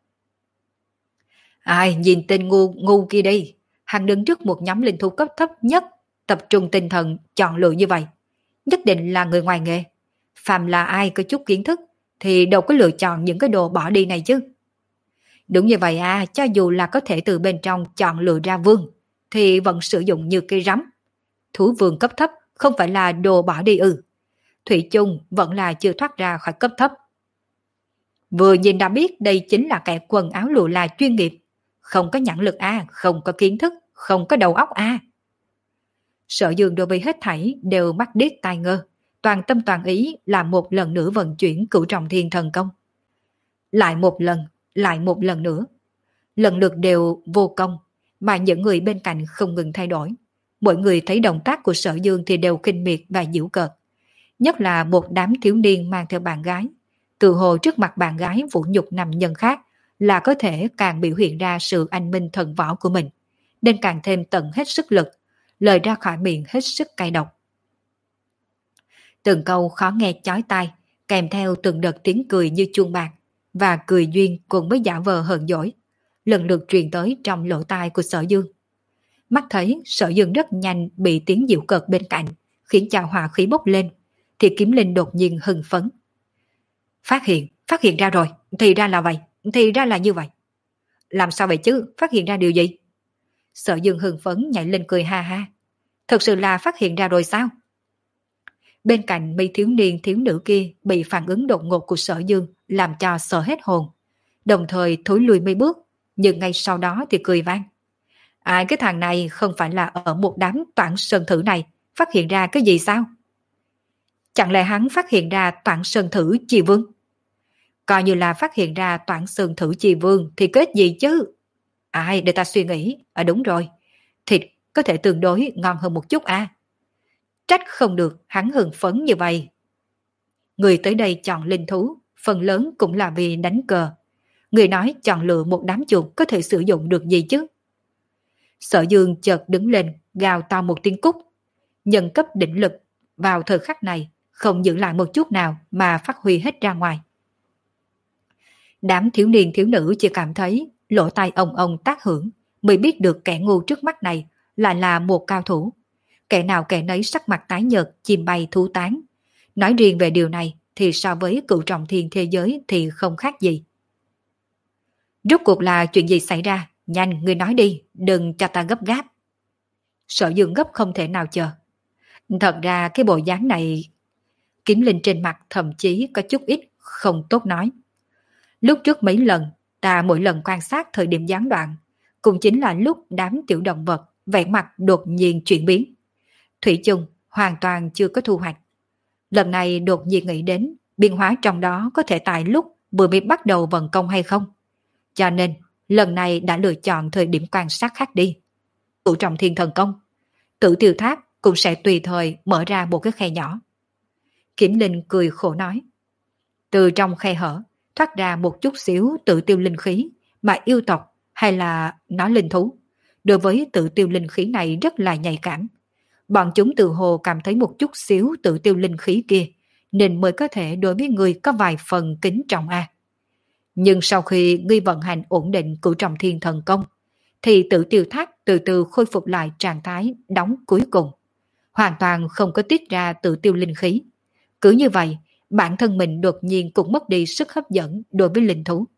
Ai nhìn tên ngu ngu kia đi, hắn đứng trước một nhóm linh thú cấp thấp nhất, tập trung tinh thần chọn lựa như vậy, nhất định là người ngoài nghề. Phàm là ai có chút kiến thức thì đâu có lựa chọn những cái đồ bỏ đi này chứ. Đúng như vậy à, cho dù là có thể từ bên trong chọn lựa ra vương, thì vẫn sử dụng như cây rắm. Thú vương cấp thấp không phải là đồ bỏ đi ư? Thủy chung vẫn là chưa thoát ra khỏi cấp thấp. Vừa nhìn đã biết đây chính là kẻ quần áo lụa là chuyên nghiệp, không có nhãn lực a, không có kiến thức, không có đầu óc a. Sở Dương đối với hết thảy đều mắt điếc tai ngơ, toàn tâm toàn ý làm một lần nữa vận chuyển cửu trọng thiên thần công. Lại một lần, lại một lần nữa. Lần lượt đều vô công, mà những người bên cạnh không ngừng thay đổi. Mỗi người thấy động tác của Sở Dương thì đều khinh miệt và giễu cợt. Nhất là một đám thiếu niên mang theo bạn gái. Từ hồ trước mặt bạn gái vũ nhục nam nhân khác là có thể càng biểu hiện ra sự anh minh thần võ của mình, nên càng thêm tận hết sức lực, lời ra khỏi miệng hết sức cay độc. Từng câu khó nghe chói tai, kèm theo từng đợt tiếng cười như chuông bạc, và cười duyên cùng với giả vờ hờn dỗi, lần lượt truyền tới trong lỗ tai của Sở Dương. Mắt thấy Sở Dương rất nhanh bị tiếng giễu cợt bên cạnh, khiến cho hỏa khí bốc lên, thì Kiếm Linh đột nhiên hưng phấn. Phát hiện, phát hiện ra rồi, thì ra là vậy, thì ra là như vậy. Làm sao vậy chứ, phát hiện ra điều gì? Sở Dương hưng phấn nhảy lên cười ha ha. Thật sự là phát hiện ra rồi sao? Bên cạnh mấy thiếu niên thiếu nữ kia bị phản ứng đột ngột của Sở Dương làm cho sợ hết hồn, đồng thời thối lùi mấy bước, nhưng ngay sau đó thì cười vang. À, cái thằng này không phải là ở một đám toản sơn thử này phát hiện ra cái gì sao? Chẳng lẽ hắn phát hiện ra toản sơn thử chi vương? Coi như là phát hiện ra toản sơn thử chi vương thì kết gì chứ? Ai, để ta suy nghĩ. À đúng rồi, thịt có thể tương đối ngon hơn một chút à. Trách không được hắn hưng phấn như vậy. Người tới đây chọn linh thú, phần lớn cũng là vì đánh cờ. Người nói chọn lựa một đám chuột có thể sử dụng được gì chứ? Sở Dương chợt đứng lên, gào to một tiếng cúc. Nhân cấp đỉnh lực vào thời khắc này, không giữ lại một chút nào mà phát huy hết ra ngoài. Đám thiếu niên thiếu nữ chỉ cảm thấy lỗ tai ông ông tác hưởng, mới biết được kẻ ngu trước mắt này lại là một cao thủ. Kẻ nào kẻ nấy sắc mặt tái nhợt, chim bay thú tán. Nói riêng về điều này thì so với cửu trọng thiên thế giới thì không khác gì. Rốt cuộc là chuyện gì xảy ra? Nhanh, ngươi nói đi, đừng cho ta gấp gáp. Sở Dương gấp không thể nào chờ. Thật ra cái bộ dáng này, Kiếm Linh trên mặt thậm chí có chút ít không tốt nói. Lúc trước mấy lần, ta mỗi lần quan sát thời điểm gián đoạn, cũng chính là lúc đám tiểu động vật vẻ mặt đột nhiên chuyển biến. Thủy chung hoàn toàn chưa có thu hoạch. Lần này đột nhiên nghĩ đến biến hóa trong đó có thể tại lúc vừa mới bắt đầu vận công hay không. Cho nên lần này đã lựa chọn thời điểm quan sát khác đi. Cửu trọng thiên thần công, Tử Tiêu Tháp cũng sẽ tùy thời mở ra một cái khe nhỏ. Kiếm Linh cười khổ nói. Từ trong khe hở thoát ra một chút xíu tự tiêu linh khí, mà yêu tộc hay là nó linh thú, đối với tự tiêu linh khí này rất là nhạy cảm. Bọn chúng tự hồ cảm thấy một chút xíu tự tiêu linh khí kia, nên mới có thể đối với người có vài phần kính trọng a. Nhưng sau khi ngươi vận hành ổn định cửu trọng thiên thần công, thì tự tiêu tháp từ từ khôi phục lại trạng thái đóng cuối cùng, hoàn toàn không có tiết ra tự tiêu linh khí. Cứ như vậy, bản thân mình đột nhiên cũng mất đi sức hấp dẫn đối với linh thú.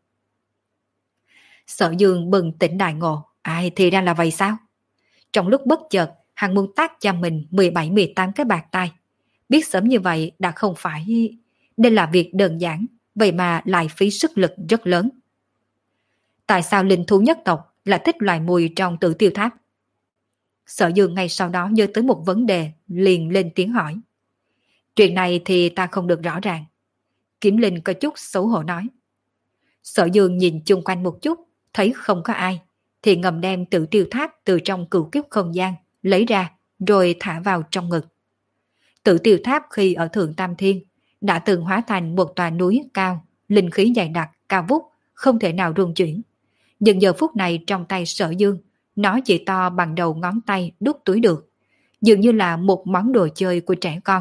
Sở Dương bừng tỉnh đại ngộ, ai thì ra là vậy sao? Trong lúc bất chợt, hắn muốn tác cho mình mười bảy mười tám cái bạc tai. Biết sớm như vậy đã không phải... Đây là việc đơn giản, vậy mà lại phí sức lực rất lớn. Tại sao linh thú nhất tộc lại thích loại mùi trong Tử Tiêu Tháp? Sở Dương ngay sau đó nhớ tới một vấn đề, liền lên tiếng hỏi. Chuyện này thì ta không được rõ ràng. Kiếm Linh có chút xấu hổ nói. Sở Dương nhìn chung quanh một chút, thấy không có ai, thì ngầm đem Tử Tiêu Tháp từ trong cửu kiếp không gian lấy ra, rồi thả vào trong ngực. Tử Tiêu Tháp khi ở Thượng Tam Thiên đã từng hóa thành một tòa núi cao, linh khí dày đặc, cao vút, không thể nào rung chuyển. Nhưng giờ phút này trong tay Sở Dương, nó chỉ to bằng đầu ngón tay đút túi được, dường như là một món đồ chơi của trẻ con.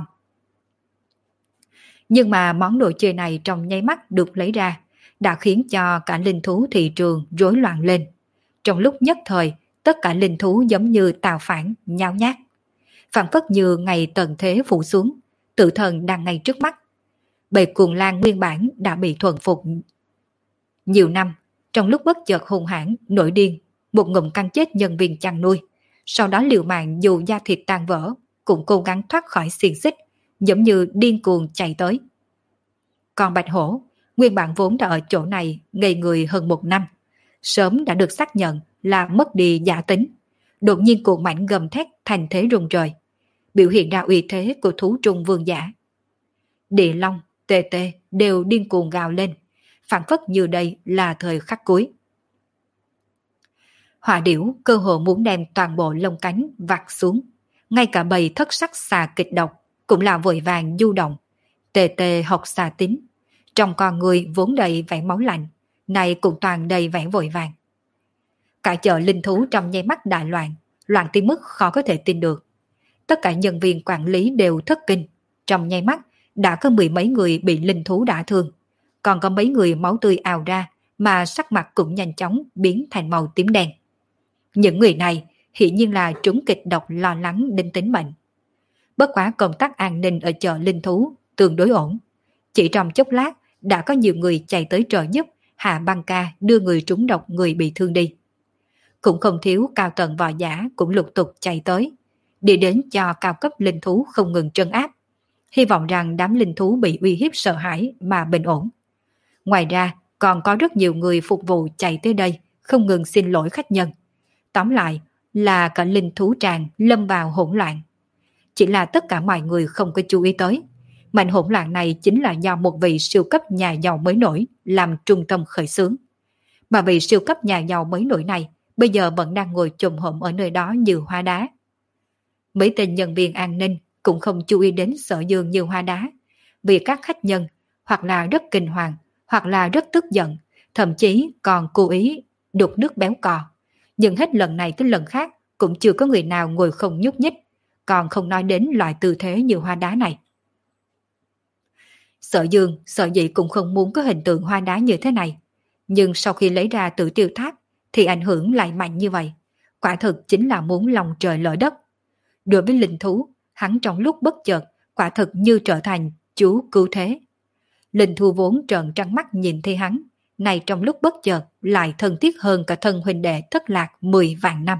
Nhưng mà món đồ chơi này trong nháy mắt được lấy ra, đã khiến cho cả linh thú thị trường rối loạn lên. Trong lúc nhất thời, tất cả linh thú giống như tào phản, nhao nhác. Phản phất như ngày tận thế phủ xuống, tự thần đang ngay trước mắt. Bầy cuồng lang nguyên bản đã bị thuần phục nhiều năm, trong lúc bất chợt hung hãn, nổi điên, một ngụm cắn chết nhân viên chăn nuôi. Sau đó liều mạng dù da thịt tan vỡ, cũng cố gắng thoát khỏi xiềng xích, giống như điên cuồng chạy tới. Còn Bạch Hổ, nguyên bản vốn đã ở chỗ này ngây người hơn một năm, sớm đã được xác nhận là mất đi giả tính. Đột nhiên cuồng mãnh gầm thét thành thế rung trời, biểu hiện ra uy thế của thú trung vương giả. Địa Long, Tê Tê đều điên cuồng gào lên, phản phất như đây là thời khắc cuối. Hỏa điểu cơ hồ muốn đem toàn bộ lông cánh vặt xuống, ngay cả bầy thất sắc xà kịch độc cũng là vội vàng du động. Tê Tê học xà tính, trong con người vốn đầy vẻ máu lạnh, này cũng toàn đầy vẻ vội vàng. Cả chợ linh thú trong nháy mắt đại loạn, loạn tới mức khó có thể tin được. Tất cả nhân viên quản lý đều thất kinh, trong nháy mắt đã có mười mấy người bị linh thú đả thương, còn có mấy người máu tươi ào ra mà sắc mặt cũng nhanh chóng biến thành màu tím đen. Những người này hiển nhiên là trúng kịch độc lo lắng đến tính mệnh. Bất quá công tác an ninh ở chợ linh thú tương đối ổn. Chỉ trong chốc lát đã có nhiều người chạy tới trợ giúp hạ băng ca đưa người trúng độc người bị thương đi. Cũng không thiếu cao tầng võ giả cũng lục tục chạy tới, đi đến cho cao cấp linh thú không ngừng trấn áp, hy vọng rằng đám linh thú bị uy hiếp sợ hãi mà bình ổn. Ngoài ra còn có rất nhiều người phục vụ chạy tới đây không ngừng xin lỗi khách nhân. Tóm lại là cả linh thú tràng lâm vào hỗn loạn. Chỉ là tất cả mọi người không có chú ý tới, mảnh hỗn loạn này chính là do một vị siêu cấp nhà giàu mới nổi làm trung tâm khởi xướng. Mà vị siêu cấp nhà giàu mới nổi này bây giờ vẫn đang ngồi chùm hổm ở nơi đó như hoa đá. Mấy tên nhân viên an ninh cũng không chú ý đến Sở Dương như hoa đá, vì các khách nhân hoặc là rất kinh hoàng, hoặc là rất tức giận, thậm chí còn cố ý đục nước béo cò. Nhưng hết lần này tới lần khác cũng chưa có người nào ngồi không nhúc nhích, còn không nói đến loại tư thế như hoa đá này. Sở Dương sợ dĩ cũng không muốn có hình tượng hoa đá như thế này, nhưng sau khi lấy ra Tử Tiêu Tháp thì ảnh hưởng lại mạnh như vậy, quả thực chính là muốn lòng trời lở đất. Đối với linh thú, hắn trong lúc bất chợt quả thực như trở thành chú cứu thế. Linh thú vốn trợn trắng mắt nhìn thấy hắn, này trong lúc bất chợt lại thân thiết hơn cả thân huynh đệ thất lạc mười vạn năm.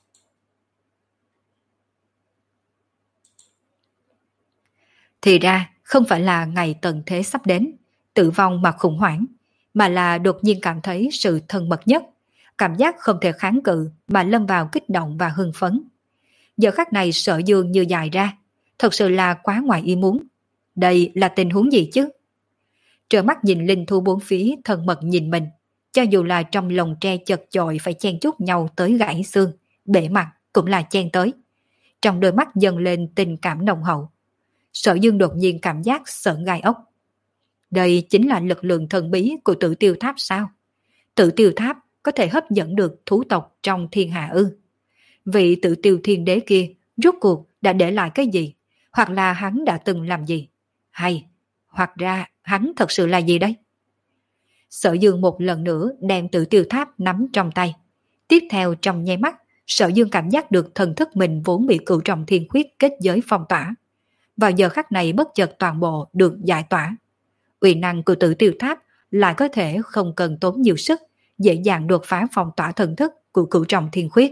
Thì ra không phải là ngày tận thế sắp đến, tử vong mà khủng hoảng, mà là đột nhiên cảm thấy sự thân mật nhất, cảm giác không thể kháng cự mà lâm vào kích động và hưng phấn. Giờ khắc này Sở Dương như dài ra, thật sự là quá ngoài ý muốn. Đây là tình huống gì chứ? Trợn mắt nhìn linh thú bốn phía thân mật nhìn mình, cho dù là trong lồng tre chật chội phải chen chúc nhau tới gãy xương, bể mặt cũng là chen tới. Trong đôi mắt dâng lên tình cảm nồng hậu. Sở Dương đột nhiên cảm giác sợ gai ốc. Đây chính là lực lượng thần bí của Tử Tiêu Tháp sao? Tử Tiêu Tháp có thể hấp dẫn được thú tộc trong thiên hạ ư? Vị Tử Tiêu Thiên Đế kia rốt cuộc đã để lại cái gì? Hoặc là hắn đã từng làm gì? Hay hoặc ra hắn thật sự là gì đấy? Sở Dương một lần nữa đem Tử Tiêu Tháp nắm trong tay. Tiếp theo trong nháy mắt, Sở Dương cảm giác được thần thức mình vốn bị cửu trọng thiên khuyết kết giới phong tỏa. Vào giờ khắc này bất chợt toàn bộ được giải tỏa. Uy năng của Tử Tiêu Tháp lại có thể không cần tốn nhiều sức, dễ dàng đột phá phong tỏa thần thức của cửu trọng thiên khuyết.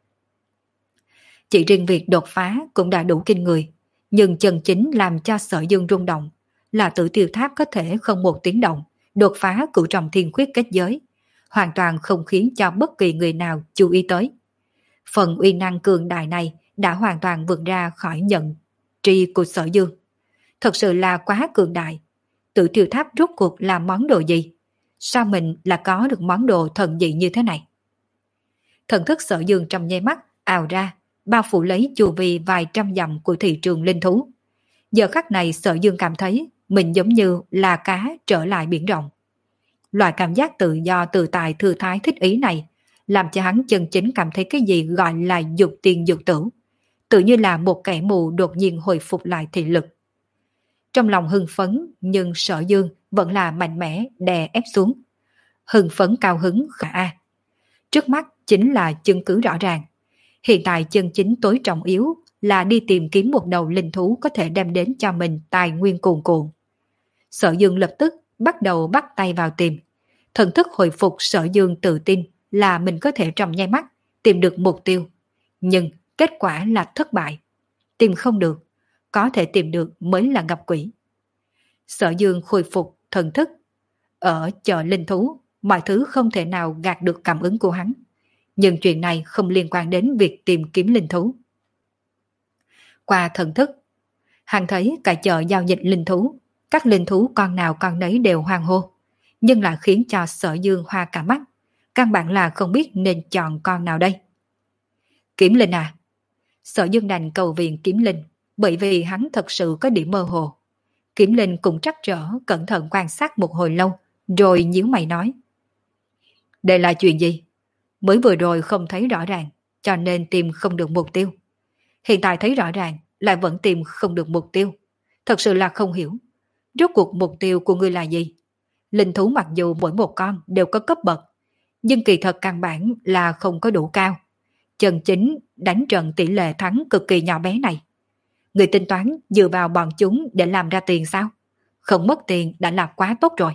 Chỉ riêng việc đột phá cũng đã đủ kinh người, nhưng chân chính làm cho Sở Dương rung động là Tử Tiêu Tháp có thể không một tiếng động đột phá cửu trọng thiên khuyết kết giới, hoàn toàn không khiến cho bất kỳ người nào chú ý tới. Phần uy năng cường đại này đã hoàn toàn vượt ra khỏi nhận tri của Sở Dương. Thật sự là quá cường đại. Tử Tiêu Tháp rốt cuộc là món đồ gì? Sao mình là có được món đồ thần dị như thế này? Thần thức Sở Dương trong nháy mắt ào ra, bao phủ lấy chu vi vài trăm dặm của thị trường linh thú. Giờ khắc này Sở Dương cảm thấy mình giống như là cá trở lại biển rộng. Loại cảm giác tự do tự tại thư thái thích ý này làm cho hắn chân chính cảm thấy cái gì gọi là dục tiền dục tử, tự như là một kẻ mù đột nhiên hồi phục lại thị lực. Trong lòng hưng phấn nhưng Sở Dương vẫn là mạnh mẽ đè ép xuống. Hưng phấn cao hứng khả a. Trước mắt chính là chứng cứ rõ ràng. Hiện tại chân chính tối trọng yếu là đi tìm kiếm một đầu linh thú có thể đem đến cho mình tài nguyên cuồn cuộn. Sở Dương lập tức bắt đầu bắt tay vào tìm. Thần thức hồi phục, Sở Dương tự tin là mình có thể trong nháy mắt tìm được mục tiêu. Nhưng kết quả là thất bại. Tìm không được, có thể tìm được mới là gặp quỷ. Sở Dương khôi phục thần thức. Ở chợ linh thú, mọi thứ không thể nào gạt được cảm ứng của hắn. Nhưng chuyện này không liên quan đến việc tìm kiếm linh thú. Qua thần thức, hắn thấy cả chợ giao dịch linh thú, các linh thú con nào con nấy đều hoang hô, nhưng lại khiến cho Sở Dương hoa cả mắt. Căn bản là không biết nên chọn con nào đây. Kiếm linh à? Sở Dương đành cầu viện kiếm linh, bởi vì hắn thật sự có điểm mơ hồ. Kiếm linh cũng trắc trở, cẩn thận quan sát một hồi lâu, rồi nhíu mày nói. Đây là chuyện gì? Mới vừa rồi không thấy rõ ràng, cho nên tìm không được mục tiêu. Hiện tại thấy rõ ràng, lại vẫn tìm không được mục tiêu. Thật sự là không hiểu. Rốt cuộc mục tiêu của ngươi là gì? Linh thú mặc dù mỗi một con đều có cấp bậc, nhưng kỳ thật căn bản là không có đủ cao. Chân chính đánh trận tỷ lệ thắng cực kỳ nhỏ bé này. Người tính toán dựa vào bọn chúng để làm ra tiền sao? Không mất tiền đã là quá tốt rồi.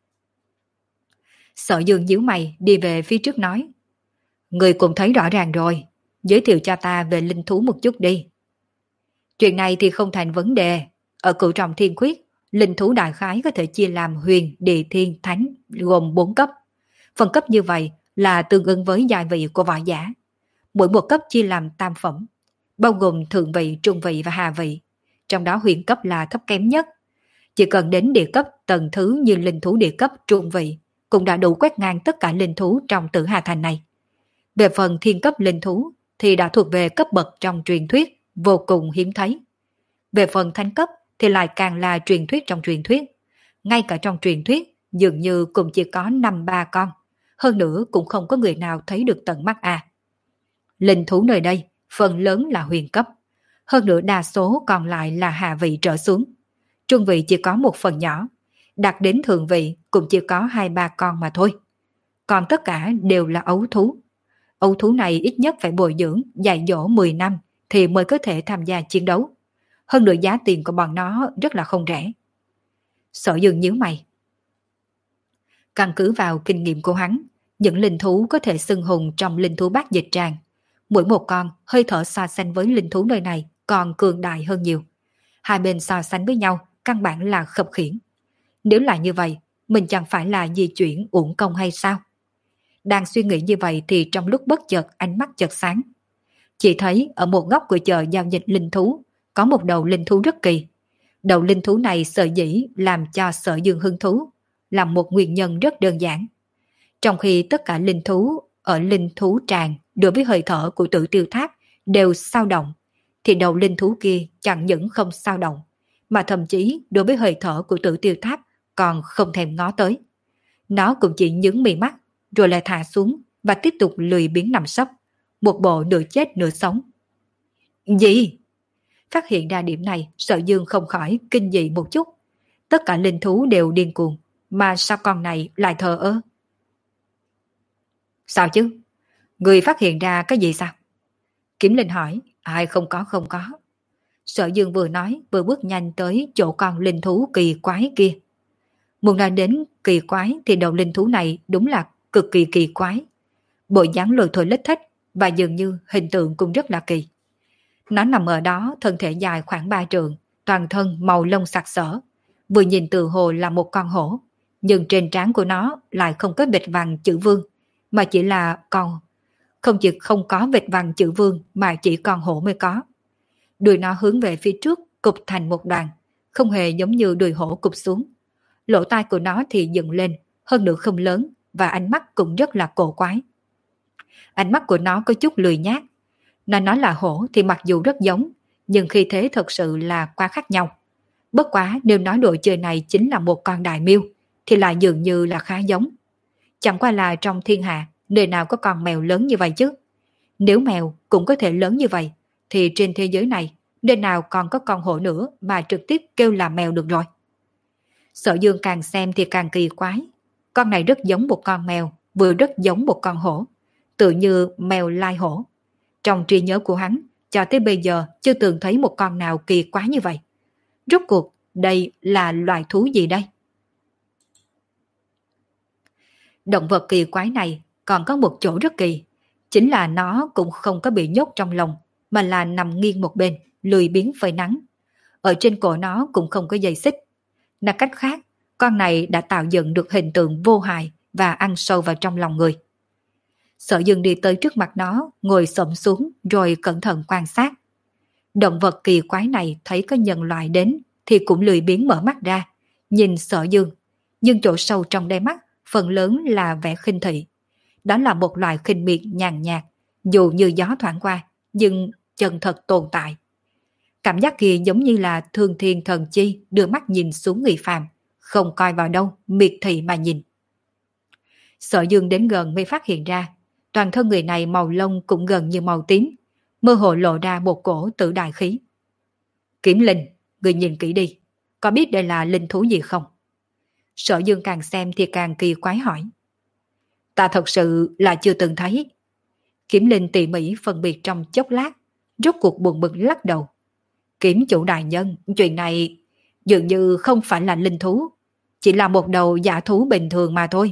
Sở Dương nhíu mày đi về phía trước nói. Người cũng thấy rõ ràng rồi, giới thiệu cho ta về linh thú một chút đi. Chuyện này thì không thành vấn đề. Ở Cửu Trọng Thiên Khuyết, linh thú đại khái có thể chia làm huyền, địa, thiên, thánh gồm bốn cấp. Phần cấp như vậy là tương ứng với giai vị của võ giả. Mỗi một cấp chia làm tam phẩm, bao gồm thượng vị, trung vị và hạ vị. Trong đó huyền cấp là thấp kém nhất. Chỉ cần đến địa cấp tầng thứ như linh thú địa cấp trung vị cũng đã đủ quét ngang tất cả linh thú trong Tử Hà Thành này. Về phần thiên cấp linh thú thì đã thuộc về cấp bậc trong truyền thuyết, vô cùng hiếm thấy. Về phần thánh cấp thì lại càng là truyền thuyết trong truyền thuyết. Ngay cả trong truyền thuyết dường như cũng chỉ có năm ba con. Hơn nữa cũng không có người nào thấy được tận mắt à. Linh thú nơi đây phần lớn là huyền cấp. Hơn nữa đa số còn lại là hạ vị trở xuống. Trung vị chỉ có một phần nhỏ. Đạt đến thượng vị cũng chỉ có hai ba con mà thôi. Còn tất cả đều là ấu thú. Ấu thú này ít nhất phải bồi dưỡng, dạy dỗ mười năm thì mới có thể tham gia chiến đấu. Hơn nữa giá tiền của bọn nó rất là không rẻ. Sở Dương nhíu mày. Căn cứ vào kinh nghiệm của hắn, những linh thú có thể xưng hùng trong linh thú bát dịch tràng. Mỗi một con hơi thở so sánh với linh thú nơi này còn cường đại hơn nhiều. Hai bên so sánh với nhau căn bản là khập khiễng. Nếu là như vậy, mình chẳng phải là di chuyển uổng công hay sao? Đang suy nghĩ như vậy thì trong lúc bất chợt ánh mắt chợt sáng. Chỉ thấy ở một góc của chợ giao dịch linh thú có một đầu linh thú rất kỳ. Đầu linh thú này sở dĩ làm cho Sở Dương hứng thú là một nguyên nhân rất đơn giản. Trong khi tất cả linh thú ở linh thú tràng đối với hơi thở của Tử Tiêu Tháp đều sao động, thì đầu linh thú kia chẳng những không sao động, mà thậm chí đối với hơi thở của Tử Tiêu Tháp còn không thèm ngó tới. Nó cũng chỉ nhướng mì mắt rồi lại thả xuống và tiếp tục lười biếng nằm sấp, một bộ nửa chết nửa sống. Gì? Phát hiện ra điểm này, Sở Dương không khỏi kinh dị một chút. Tất cả linh thú đều điên cuồng, mà sao con này lại thờ ơ? Sao chứ? Người phát hiện ra cái gì sao? Kiếm Linh hỏi. Ai không có không có. Sở Dương vừa nói vừa bước nhanh tới chỗ con linh thú kỳ quái kia. Muốn nói đến kỳ quái thì đầu linh thú này đúng là cực kỳ kỳ quái. Bộ dáng lồi thôi lết thích và dường như hình tượng cũng rất là kỳ. Nó nằm ở đó, thân thể dài khoảng ba trượng, toàn thân màu lông sặc sỡ. Vừa nhìn từ hồ là một con hổ, nhưng trên trán của nó lại không có bịch vàng chữ vương, mà chỉ là con không chỉ không có vệt vằn chữ vương mà chỉ còn hổ mới có. Đuôi nó hướng về phía trước cụp thành một đoàn, không hề giống như đuôi hổ cụp xuống. Lỗ tai của nó thì dựng lên, hơn nữa không lớn, và ánh mắt cũng rất là cổ quái. Ánh mắt của nó có chút lười nhác. Nó nói là hổ thì mặc dù rất giống, nhưng khi thế thật sự là quá khác nhau. Bất quá nếu nói đồ chơi này chính là một con đại miêu, thì lại dường như là khá giống. Chẳng qua là trong thiên hạ, nơi nào có con mèo lớn như vậy chứ? Nếu mèo cũng có thể lớn như vậy, thì trên thế giới này, nơi nào còn có con hổ nữa mà trực tiếp kêu là mèo được rồi. Sở Dương càng xem thì càng kỳ quái. Con này rất giống một con mèo, vừa rất giống một con hổ. Tự như mèo lai hổ. Trong trí nhớ của hắn, cho tới bây giờ chưa từng thấy một con nào kỳ quái như vậy. Rốt cuộc, đây là loài thú gì đây? Động vật kỳ quái này còn có một chỗ rất kỳ. Chính là nó cũng không có bị nhốt trong lồng, mà là nằm nghiêng một bên, lười biếng phơi nắng. Ở trên cổ nó cũng không có dây xích. Nói cách khác, con này đã tạo dựng được hình tượng vô hại và ăn sâu vào trong lòng người. Sở Dương đi tới trước mặt nó, ngồi xổm xuống rồi cẩn thận quan sát. Động vật kỳ quái này thấy có nhân loại đến thì cũng lười biếng mở mắt ra, nhìn Sở Dương. Nhưng chỗ sâu trong đáy mắt phần lớn là vẻ khinh thị. Đó là một loại khinh miệt nhàn nhạt, dù như gió thoảng qua, nhưng chân thật tồn tại. Cảm giác kia giống như là thương thiên thần chi đưa mắt nhìn xuống người phàm, không coi vào đâu, miệt thị mà nhìn. Sở Dương đến gần mới phát hiện ra, toàn thân người này màu lông cũng gần như màu tím, mơ hồ lộ ra một cổ tử đại khí. Kiểm Linh, người nhìn kỹ đi, có biết đây là linh thú gì không? Sở Dương càng xem thì càng kỳ quái hỏi. Ta thật sự là chưa từng thấy. Kiểm Linh tỉ mỉ phân biệt trong chốc lát, rốt cuộc buồn bực lắc đầu. Kiểm chủ đại nhân, chuyện này dường như không phải là linh thú, chỉ là một đầu giả thú bình thường mà thôi.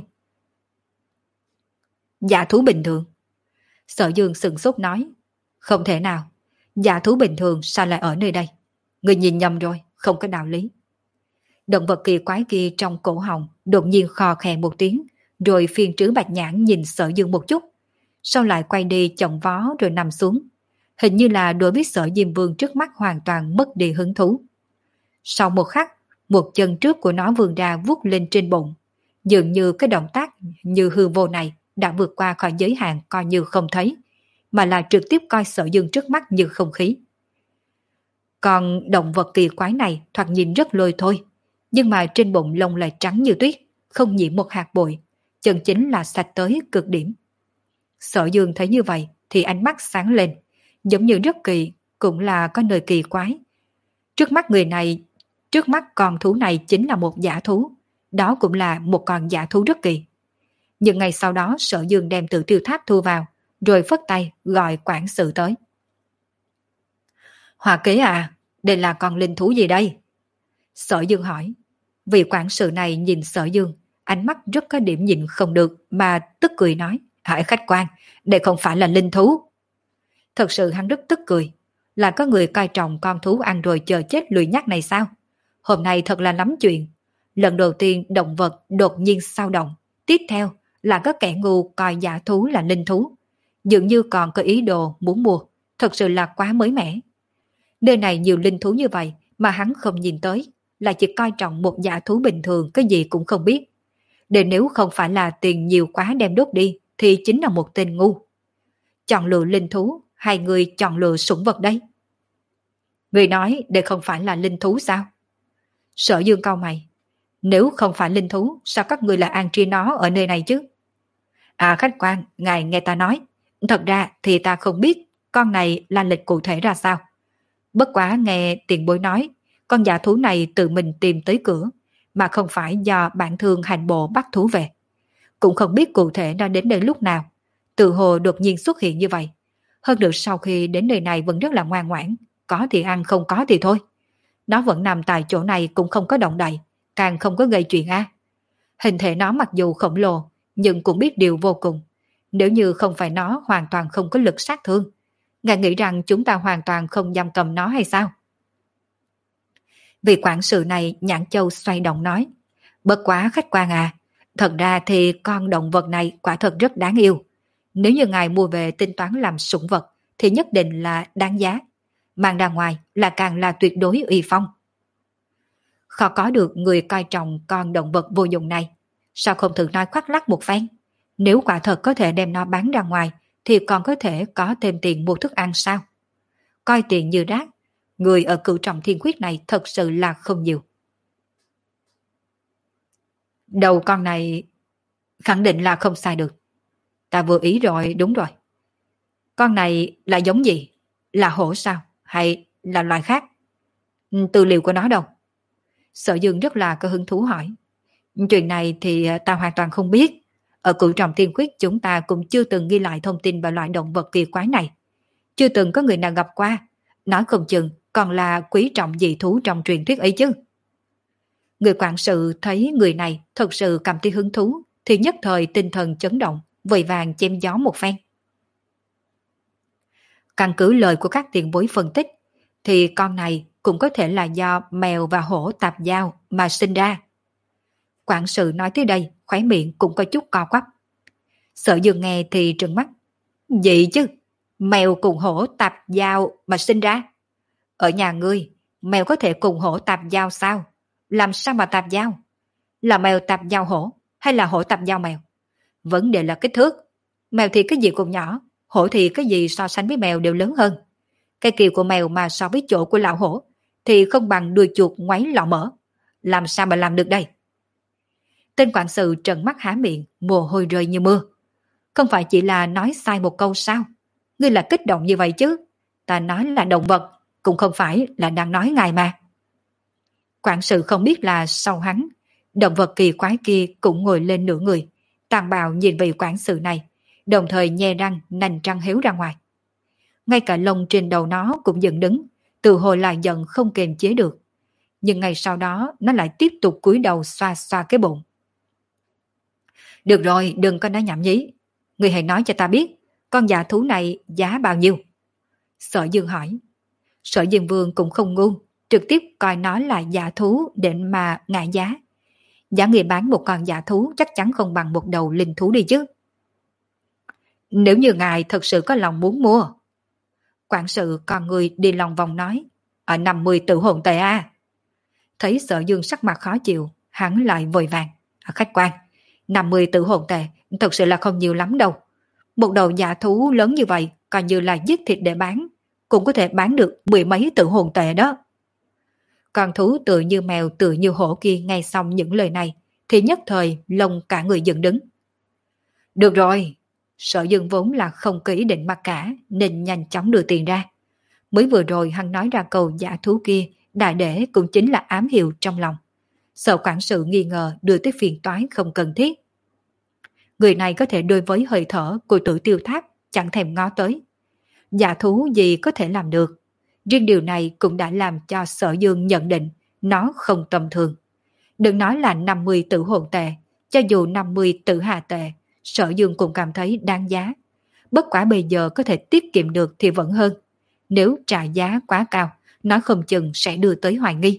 Giả thú bình thường? Sở Dương sừng sốt nói. Không thể nào, giả thú bình thường sao lại ở nơi đây? Người nhìn nhầm rồi, không có đạo lý. Động vật kỳ quái kia trong cổ họng đột nhiên khò khè một tiếng, rồi phiên trứ bạch nhãn nhìn Sở Dương một chút, sau lại quay đi chồng vó rồi nằm xuống. Hình như là đối với Sở Diêm Vương trước mắt hoàn toàn mất đi hứng thú. Sau một khắc, một chân trước của nó vươn ra vuốt lên trên bụng. Dường như cái động tác như hư vô này đã vượt qua khỏi giới hạn coi như không thấy, mà là trực tiếp coi Sở Dương trước mắt như không khí. Còn động vật kỳ quái này thoạt nhìn rất lôi thôi, nhưng mà trên bụng lông lại trắng như tuyết, không nhiễm một hạt bụi, chân chính là sạch tới cực điểm. Sở Dương thấy như vậy thì ánh mắt sáng lên, giống như rất kỳ, cũng là có nơi kỳ quái. Trước mắt người này, trước mắt con thú này chính là một giả thú, đó cũng là một con giả thú rất kỳ. Nhưng ngày sau đó Sở Dương đem Tử Tiêu Tháp thu vào, rồi phất tay gọi quản sự tới. Hòa kế à, đây là con linh thú gì đây? Sở Dương hỏi. Vị quản sự này nhìn Sở Dương, ánh mắt rất có điểm nhìn không được mà tức cười nói. Hỡi khách quan, đây không phải là linh thú. Thật sự hắn rất tức cười. Là có người coi trọng con thú ăn rồi chờ chết lười nhác này sao? Hôm nay thật là lắm chuyện. Lần đầu tiên động vật đột nhiên sao động. Tiếp theo là có kẻ ngu coi giả thú là linh thú. Dường như còn có ý đồ muốn mua. Thật sự là quá mới mẻ. Nơi này nhiều linh thú như vậy mà hắn không nhìn tới, là chỉ coi trọng một giả thú bình thường cái gì cũng không biết. Để nếu không phải là tiền nhiều quá đem đốt đi thì chính là một tên ngu. Chọn lựa linh thú hay người chọn lựa sủng vật đây? Người nói đây không phải là linh thú sao? Sở Dương cau mày. Nếu không phải linh thú sao các người lại an tri nó ở nơi này chứ? À khách quan, ngài nghe ta nói. Thật ra thì ta không biết con này là lịch cụ thể ra sao. Bất quá nghe tiền bối nói, con giả thú này tự mình tìm tới cửa, mà không phải do bản thương hành bộ bắt thú về. Cũng không biết cụ thể nó đến đây lúc nào, tự hồ đột nhiên xuất hiện như vậy. Hơn được sau khi đến nơi này vẫn rất là ngoan ngoãn, có thì ăn không có thì thôi. Nó vẫn nằm tại chỗ này cũng không có động đậy, càng không có gây chuyện a. Hình thể nó mặc dù khổng lồ, nhưng cũng biết điều vô cùng. Nếu như không phải nó hoàn toàn không có lực sát thương, ngài nghĩ rằng chúng ta hoàn toàn không giam cầm nó hay sao? Vị quản sự này nhãn châu xoay động nói. Bất quá khách quan à, thật ra thì con động vật này quả thật rất đáng yêu. Nếu như ngài mua về tính toán làm sủng vật thì nhất định là đáng giá. Mang ra ngoài là càng là tuyệt đối uy phong. Khó có được người coi trọng con động vật vô dụng này. Sao không thử nói khoác lác một phen? Nếu quả thật có thể đem nó bán ra ngoài thì còn có thể có thêm tiền mua thức ăn sao? Coi tiền như rác, người ở Cửu Trọng Thiên Quyết này thật sự là không nhiều. Đầu con này khẳng định là không sai được. Ta vừa ý rồi, đúng rồi. Con này là giống gì? Là hổ sao? Hay là loài khác? Tư liệu của nó đâu? Sở Dương rất là có hứng thú hỏi. Chuyện này thì ta hoàn toàn không biết. Ở Cửu Trọng Thiên Quyết chúng ta cũng chưa từng ghi lại thông tin về loại động vật kỳ quái này. Chưa từng có người nào gặp qua. Nói không chừng còn là quý trọng dị thú trong truyền thuyết ấy chứ. Người quản sự thấy người này thật sự cảm thấy hứng thú thì nhất thời tinh thần chấn động, vội vàng chém gió một phen. Căn cứ lời của các tiền bối phân tích thì con này cũng có thể là do mèo và hổ tạp giao mà sinh ra. Quản sự nói tới đây, khóe miệng cũng có chút co quắp. Sở Dương nghe thì trừng mắt. Gì chứ? Mèo cùng hổ tạp giao mà sinh ra? Ở nhà ngươi, mèo có thể cùng hổ tạp giao sao? Làm sao mà tạp giao? Là mèo tạp giao hổ hay là hổ tạp giao mèo? Vấn đề là kích thước. Mèo thì cái gì cũng nhỏ, hổ thì cái gì so sánh với mèo đều lớn hơn. Cái kiều của mèo mà so với chỗ của lão hổ thì không bằng đuôi chuột ngoáy lọ mỡ. Làm sao mà làm được đây? Tên quản sự trợn mắt há miệng, mồ hôi rơi như mưa. Không phải chỉ là nói sai một câu sao? Ngươi là kích động như vậy chứ? Ta nói là động vật, cũng không phải là đang nói ngài mà. Quản sự không biết là sau hắn, động vật kỳ quái kia cũng ngồi lên nửa người, tàn bạo nhìn vị quản sự này, đồng thời nhe răng nành răng héo ra ngoài. Ngay cả lông trên đầu nó cũng dựng đứng, từ hồi lại giận không kềm chế được. Nhưng ngày sau đó nó lại tiếp tục cúi đầu xoa xoa cái bụng. Được rồi, đừng có nói nhảm nhí. Người hãy nói cho ta biết, con dạ thú này giá bao nhiêu? Sở Dương hỏi. Sở Dương Vương cũng không ngu, trực tiếp coi nó là dạ thú để mà ngại giá. Giá người bán một con dạ thú chắc chắn không bằng một đầu linh thú đi chứ. Nếu như ngài thật sự có lòng muốn mua. Quản sự con người đi lòng vòng nói. Ở năm mươi tử hồn tệ à. Thấy Sở Dương sắc mặt khó chịu, hắn lại vội vàng. À, khách quan, năm mươi tử hồn tệ thật sự là không nhiều lắm đâu. Một đầu dạ thú lớn như vậy, coi như là giết thịt để bán, cũng có thể bán được mười mấy tử hồn tệ đó. Con thú tự như mèo tự như hổ kia nghe xong những lời này, thì nhất thời lông cả người dựng đứng. Được rồi, Sở Dương vốn là không có ý định mặc cả, nên nhanh chóng đưa tiền ra. Mới vừa rồi hắn nói ra câu giả thú kia, đại để cũng chính là ám hiệu trong lòng. Sợ quản sự nghi ngờ đưa tới phiền toái không cần thiết. Người này có thể đối với hơi thở của Tử Tiêu Tháp chẳng thèm ngó tới. Giả thú gì có thể làm được. Riêng điều này cũng đã làm cho Sở Dương nhận định nó không tầm thường. Đừng nói là năm mươi tử hồn tệ, cho dù năm mươi tử hà tệ, Sở Dương cũng cảm thấy đáng giá. Bất quả bây giờ có thể tiết kiệm được thì vẫn hơn. Nếu trả giá quá cao, nó không chừng sẽ đưa tới hoài nghi.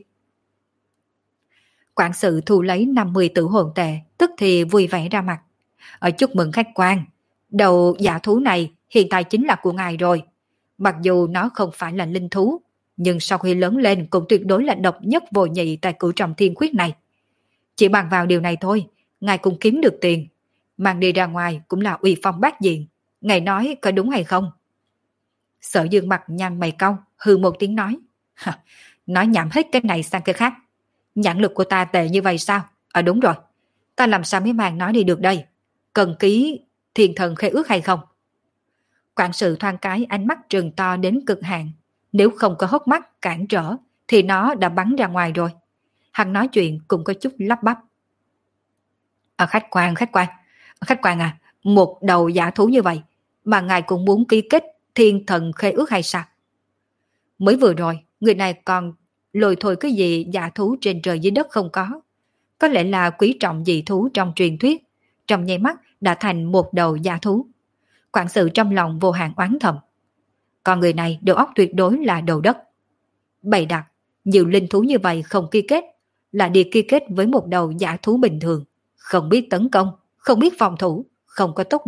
Quản sự thu lấy năm mươi tử hồn tệ, tức thì vui vẻ ra mặt. Ở chúc mừng khách quan, đầu giả thú này hiện tại chính là của ngài rồi. Mặc dù nó không phải là linh thú, nhưng sau khi lớn lên cũng tuyệt đối là độc nhất vô nhị tại Cửu Trọng Thiên Quyết này. Chỉ bằng vào điều này thôi, ngài cũng kiếm được tiền. Mang đi ra ngoài cũng là uy phong bát diện. Ngài nói có đúng hay không? Sở Dương mặt nhăn mày cau, hừ một tiếng nói. Nói nhảm hết cái này sang cái khác. Nhãn lực của ta tệ như vậy sao? À đúng rồi, ta làm sao mới mang nói đi được đây? Cần ký thiên thần khế ước hay không? Quản sự thoáng cái ánh mắt trừng to đến cực hạn. Nếu không có hốc mắt cản trở thì nó đã bắn ra ngoài rồi. Hắn nói chuyện cũng có chút lắp bắp. À, khách quan, khách quan, khách quan à, một đầu giả thú như vậy mà ngài cũng muốn ký kết thiên thần khế ước hay sao? Mới vừa rồi, người này còn lôi thôi cái gì giả thú trên trời dưới đất không có. Có lẽ là quý trọng dị thú trong truyền thuyết, trong nháy mắt đã thành một đầu giả thú. Quản sự trong lòng vô hạn oán thầm. Còn người này đầu óc tuyệt đối là đầu đất. Bày đặt, nhiều linh thú như vậy không ký kết, là đi ký kết với một đầu giả thú bình thường, không biết tấn công, không biết phòng thủ, không có tốc độ,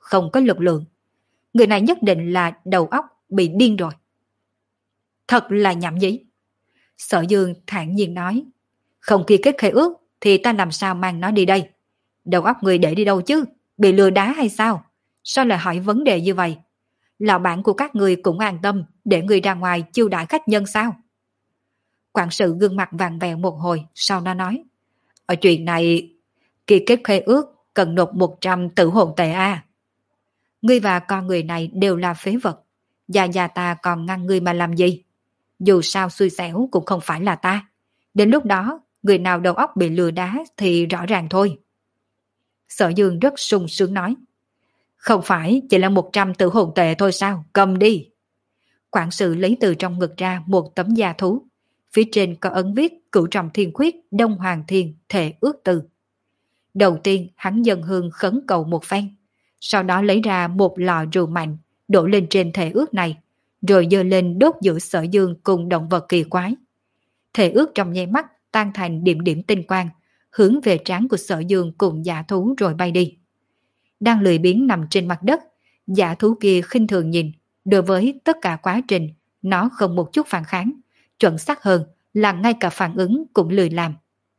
không có lực lượng. Người này nhất định là đầu óc bị điên rồi. Thật là nhảm nhí. Sở Dương thản nhiên nói, không ký kết khế ước thì ta làm sao mang nó đi đây? Đầu óc người để đi đâu chứ? Bị lừa đá hay sao? Sao lại hỏi vấn đề như vậy? Lão bản của các người cũng an tâm để người ra ngoài chiêu đãi khách nhân sao? Quản sự gương mặt vàng vèo một hồi, sau đó nói, ở chuyện này, ký kết khế ước cần nộp một trăm tử hồn tệ a. Ngươi và con người này đều là phế vật. Già già ta còn ngăn ngươi mà làm gì? Dù sao xui xẻo cũng không phải là ta. Đến lúc đó, người nào đầu óc bị lừa đá thì rõ ràng thôi. Sở Dương rất sung sướng nói, không phải chỉ là một trăm tử hồn tệ thôi sao? Cầm đi. Quản sự lấy từ trong ngực ra một tấm da thú. Phía trên có ấn viết Cửu Trọng Thiên Khuyết Đông Hoàng Thiên Thể Ước Từ. Đầu tiên hắn dâng hương khấn cầu một phen, sau đó lấy ra một lọ rượu mạnh đổ lên trên thể ước này, rồi giơ lên đốt giữa Sở Dương cùng động vật kỳ quái. Thể ước trong nháy mắt tan thành điểm điểm tinh quang, hướng về trán của Sở Dương cùng giả thú rồi bay đi. Đang lười biếng nằm trên mặt đất, giả thú kia khinh thường nhìn, đối với tất cả quá trình, nó không một chút phản kháng, chuẩn xác hơn là ngay cả phản ứng cũng lười làm.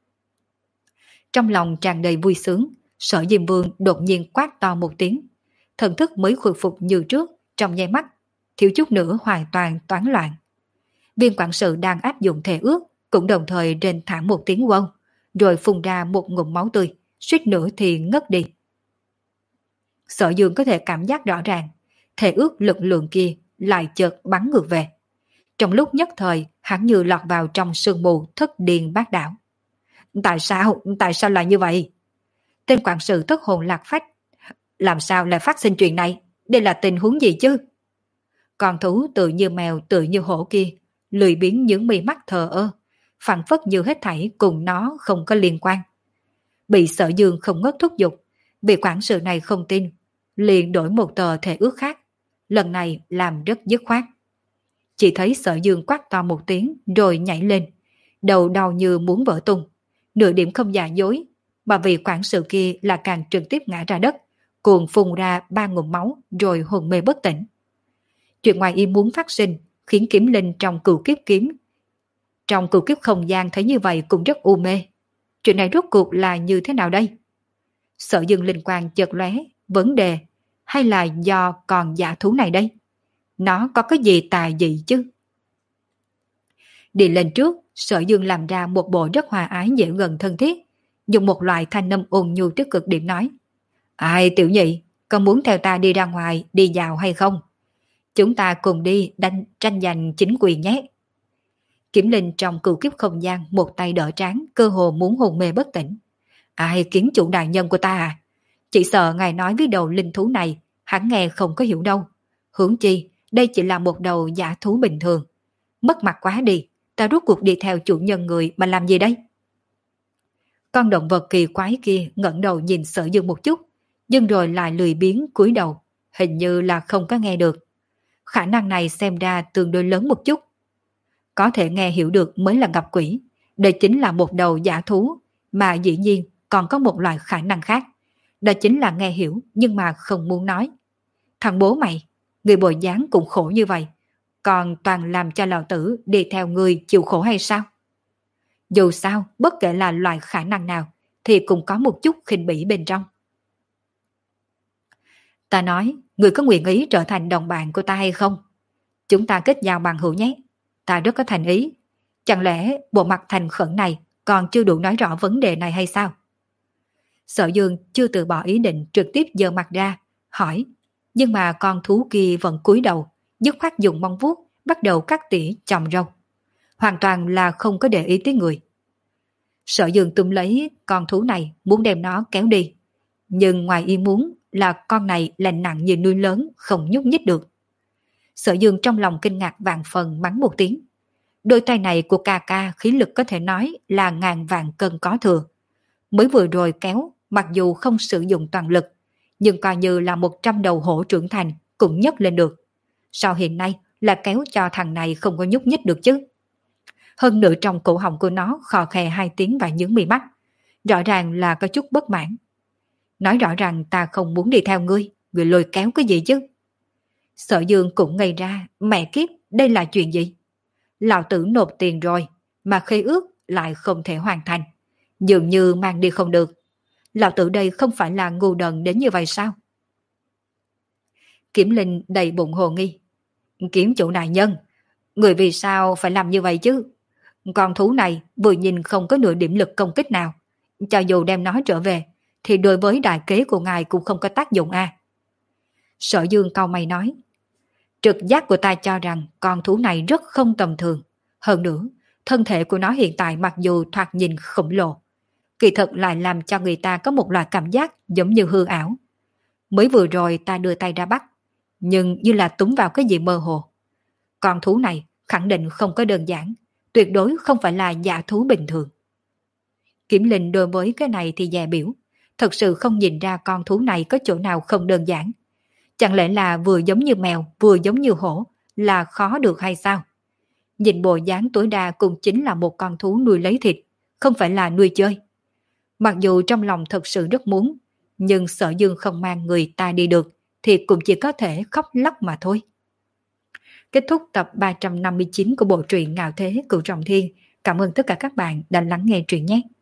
Trong lòng tràn đầy vui sướng, Sở Diêm Vương đột nhiên quát to một tiếng. Thần thức mới khôi phục như trước, trong nháy mắt, thiếu chút nữa hoàn toàn toán loạn. Viên quản sự đang áp dụng thể ước, cũng đồng thời rên thảm một tiếng quông, rồi phun ra một ngụm máu tươi, suýt nữa thì ngất đi. Sở Dương có thể cảm giác rõ ràng, thể ước lực lượng kia lại chợt bắn ngược về. Trong lúc nhất thời, hắn như lọt vào trong sương mù thất điên bát đảo. Tại sao? Tại sao lại như vậy? Tên quản sự thất hồn lạc phách. Làm sao lại phát sinh chuyện này? Đây là tình huống gì chứ? Con thú tự như mèo tự như hổ kia, lười biếng những mi mắt thờ ơ, phản phất như hết thảy cùng nó không có liên quan. Bị Sở Dương không ngớt thúc giục, vị quản sự này không tin, liền đổi một tờ thể ước khác, lần này làm rất dứt khoát. Chỉ thấy Sở Dương quát to một tiếng rồi nhảy lên, đầu đau như muốn vỡ tung, nửa điểm không giả dối, mà vì quản sự kia là càng trực tiếp ngã ra đất, cuồng phun ra ba ngụm máu rồi hồn mê bất tỉnh. Chuyện ngoài ý muốn phát sinh khiến Kiếm Linh trong cửu kiếp kiếm trong cửu kiếp không gian thấy như vậy cũng rất u mê. Chuyện này rốt cuộc là như thế nào đây? Sở Dương linh quang chợt lóe, vấn đề hay là do còn giả thú này đây? Nó có cái gì tà dị chứ? Đi lên trước, Sở Dương làm ra một bộ rất hòa ái dễ gần thân thiết, dùng một loại thanh âm ôn nhu tích cực điểm nói. Ai tiểu nhị, con muốn theo ta đi ra ngoài, đi dạo hay không? Chúng ta cùng đi đánh tranh giành chính quyền nhé. Kiếm Linh trong cửu kiếp không gian một tay đỡ trán, cơ hồ muốn hồn mê bất tỉnh. Ai kiến chủ đại nhân của ta à? Chỉ sợ ngài nói với đầu linh thú này, hắn nghe không có hiểu đâu. Huống chi, đây chỉ là một đầu giả thú bình thường. Mất mặt quá đi, ta rốt cuộc đi theo chủ nhân người mà làm gì đây? Con động vật kỳ quái kia ngẩng đầu nhìn Sở Dương một chút, nhưng rồi lại lười biếng cúi đầu, hình như là không có nghe được. Khả năng này xem ra tương đối lớn một chút. Có thể nghe hiểu được mới là gặp quỷ, đây chính là một đầu giả thú, mà dĩ nhiên còn có một loại khả năng khác. Đó chính là nghe hiểu nhưng mà không muốn nói. Thằng bố mày, người bồi dáng cũng khổ như vậy, còn toàn làm cho lão tử đi theo người chịu khổ hay sao? Dù sao, bất kể là loại khả năng nào, thì cũng có một chút khinh bỉ bên trong. Ta nói, người có nguyện ý trở thành đồng bạn của ta hay không? Chúng ta kết giao bằng hữu nhé. Ta rất có thành ý. Chẳng lẽ bộ mặt thành khẩn này còn chưa đủ nói rõ vấn đề này hay sao? Sở Dương chưa từ bỏ ý định trực tiếp giơ mặt ra, hỏi. Nhưng mà con thú kia vẫn cúi đầu, dứt khoát dùng móng vuốt, bắt đầu cắt tỉa chòm râu. Hoàn toàn là không có để ý tới người. Sở Dương túm lấy con thú này muốn đem nó kéo đi. Nhưng ngoài ý muốn là con này là nặng như núi lớn, không nhúc nhích được. Sở Dương trong lòng kinh ngạc vạn phần mắng một tiếng. Đôi tay này của ca ca khí lực có thể nói là ngàn vạn cân có thừa. Mới vừa rồi kéo, mặc dù không sử dụng toàn lực, nhưng coi như là một trăm đầu hổ trưởng thành cũng nhấc lên được. Sao hiện nay là kéo cho thằng này không có nhúc nhích được chứ? Hơn nữa trong cổ họng của nó khò khè hai tiếng và nhướng mi mắt. Rõ ràng là có chút bất mãn. Nói rõ ràng ta không muốn đi theo ngươi, Người lôi kéo cái gì chứ? Sở Dương cũng ngây ra, mẹ kiếp, đây là chuyện gì? Lão tử nộp tiền rồi, mà khế ước lại không thể hoàn thành. Dường như mang đi không được. Lão tử đây không phải là ngu đần đến như vậy sao? Kiểm Linh đầy bụng hồ nghi. Kiếm chủ đại nhân, người vì sao phải làm như vậy chứ? Con thú này vừa nhìn không có nửa điểm lực công kích nào. Cho dù đem nó trở về, thì đối với đại kế của ngài cũng không có tác dụng à. Sở Dương cau mày nói. Trực giác của ta cho rằng con thú này rất không tầm thường. Hơn nữa, thân thể của nó hiện tại mặc dù thoạt nhìn khổng lồ, kỳ thực lại làm cho người ta có một loại cảm giác giống như hư ảo. Mới vừa rồi ta đưa tay ra bắt, nhưng như là túm vào cái gì mơ hồ. Con thú này khẳng định không có đơn giản, tuyệt đối không phải là giả thú bình thường. Kiểm Linh đối với cái này thì dè biểu, thật sự không nhìn ra con thú này có chỗ nào không đơn giản. Chẳng lẽ là vừa giống như mèo, vừa giống như hổ, là khó được hay sao? Nhìn bộ dáng tối đa cũng chính là một con thú nuôi lấy thịt, không phải là nuôi chơi. Mặc dù trong lòng thật sự rất muốn, nhưng Sở Dương không mang người ta đi được, thì cũng chỉ có thể khóc lóc mà thôi. Kết thúc tập ba trăm năm mươi chín của bộ truyện Ngạo Thế Cửu Trọng Thiên. Cảm ơn tất cả các bạn đã lắng nghe truyện nhé.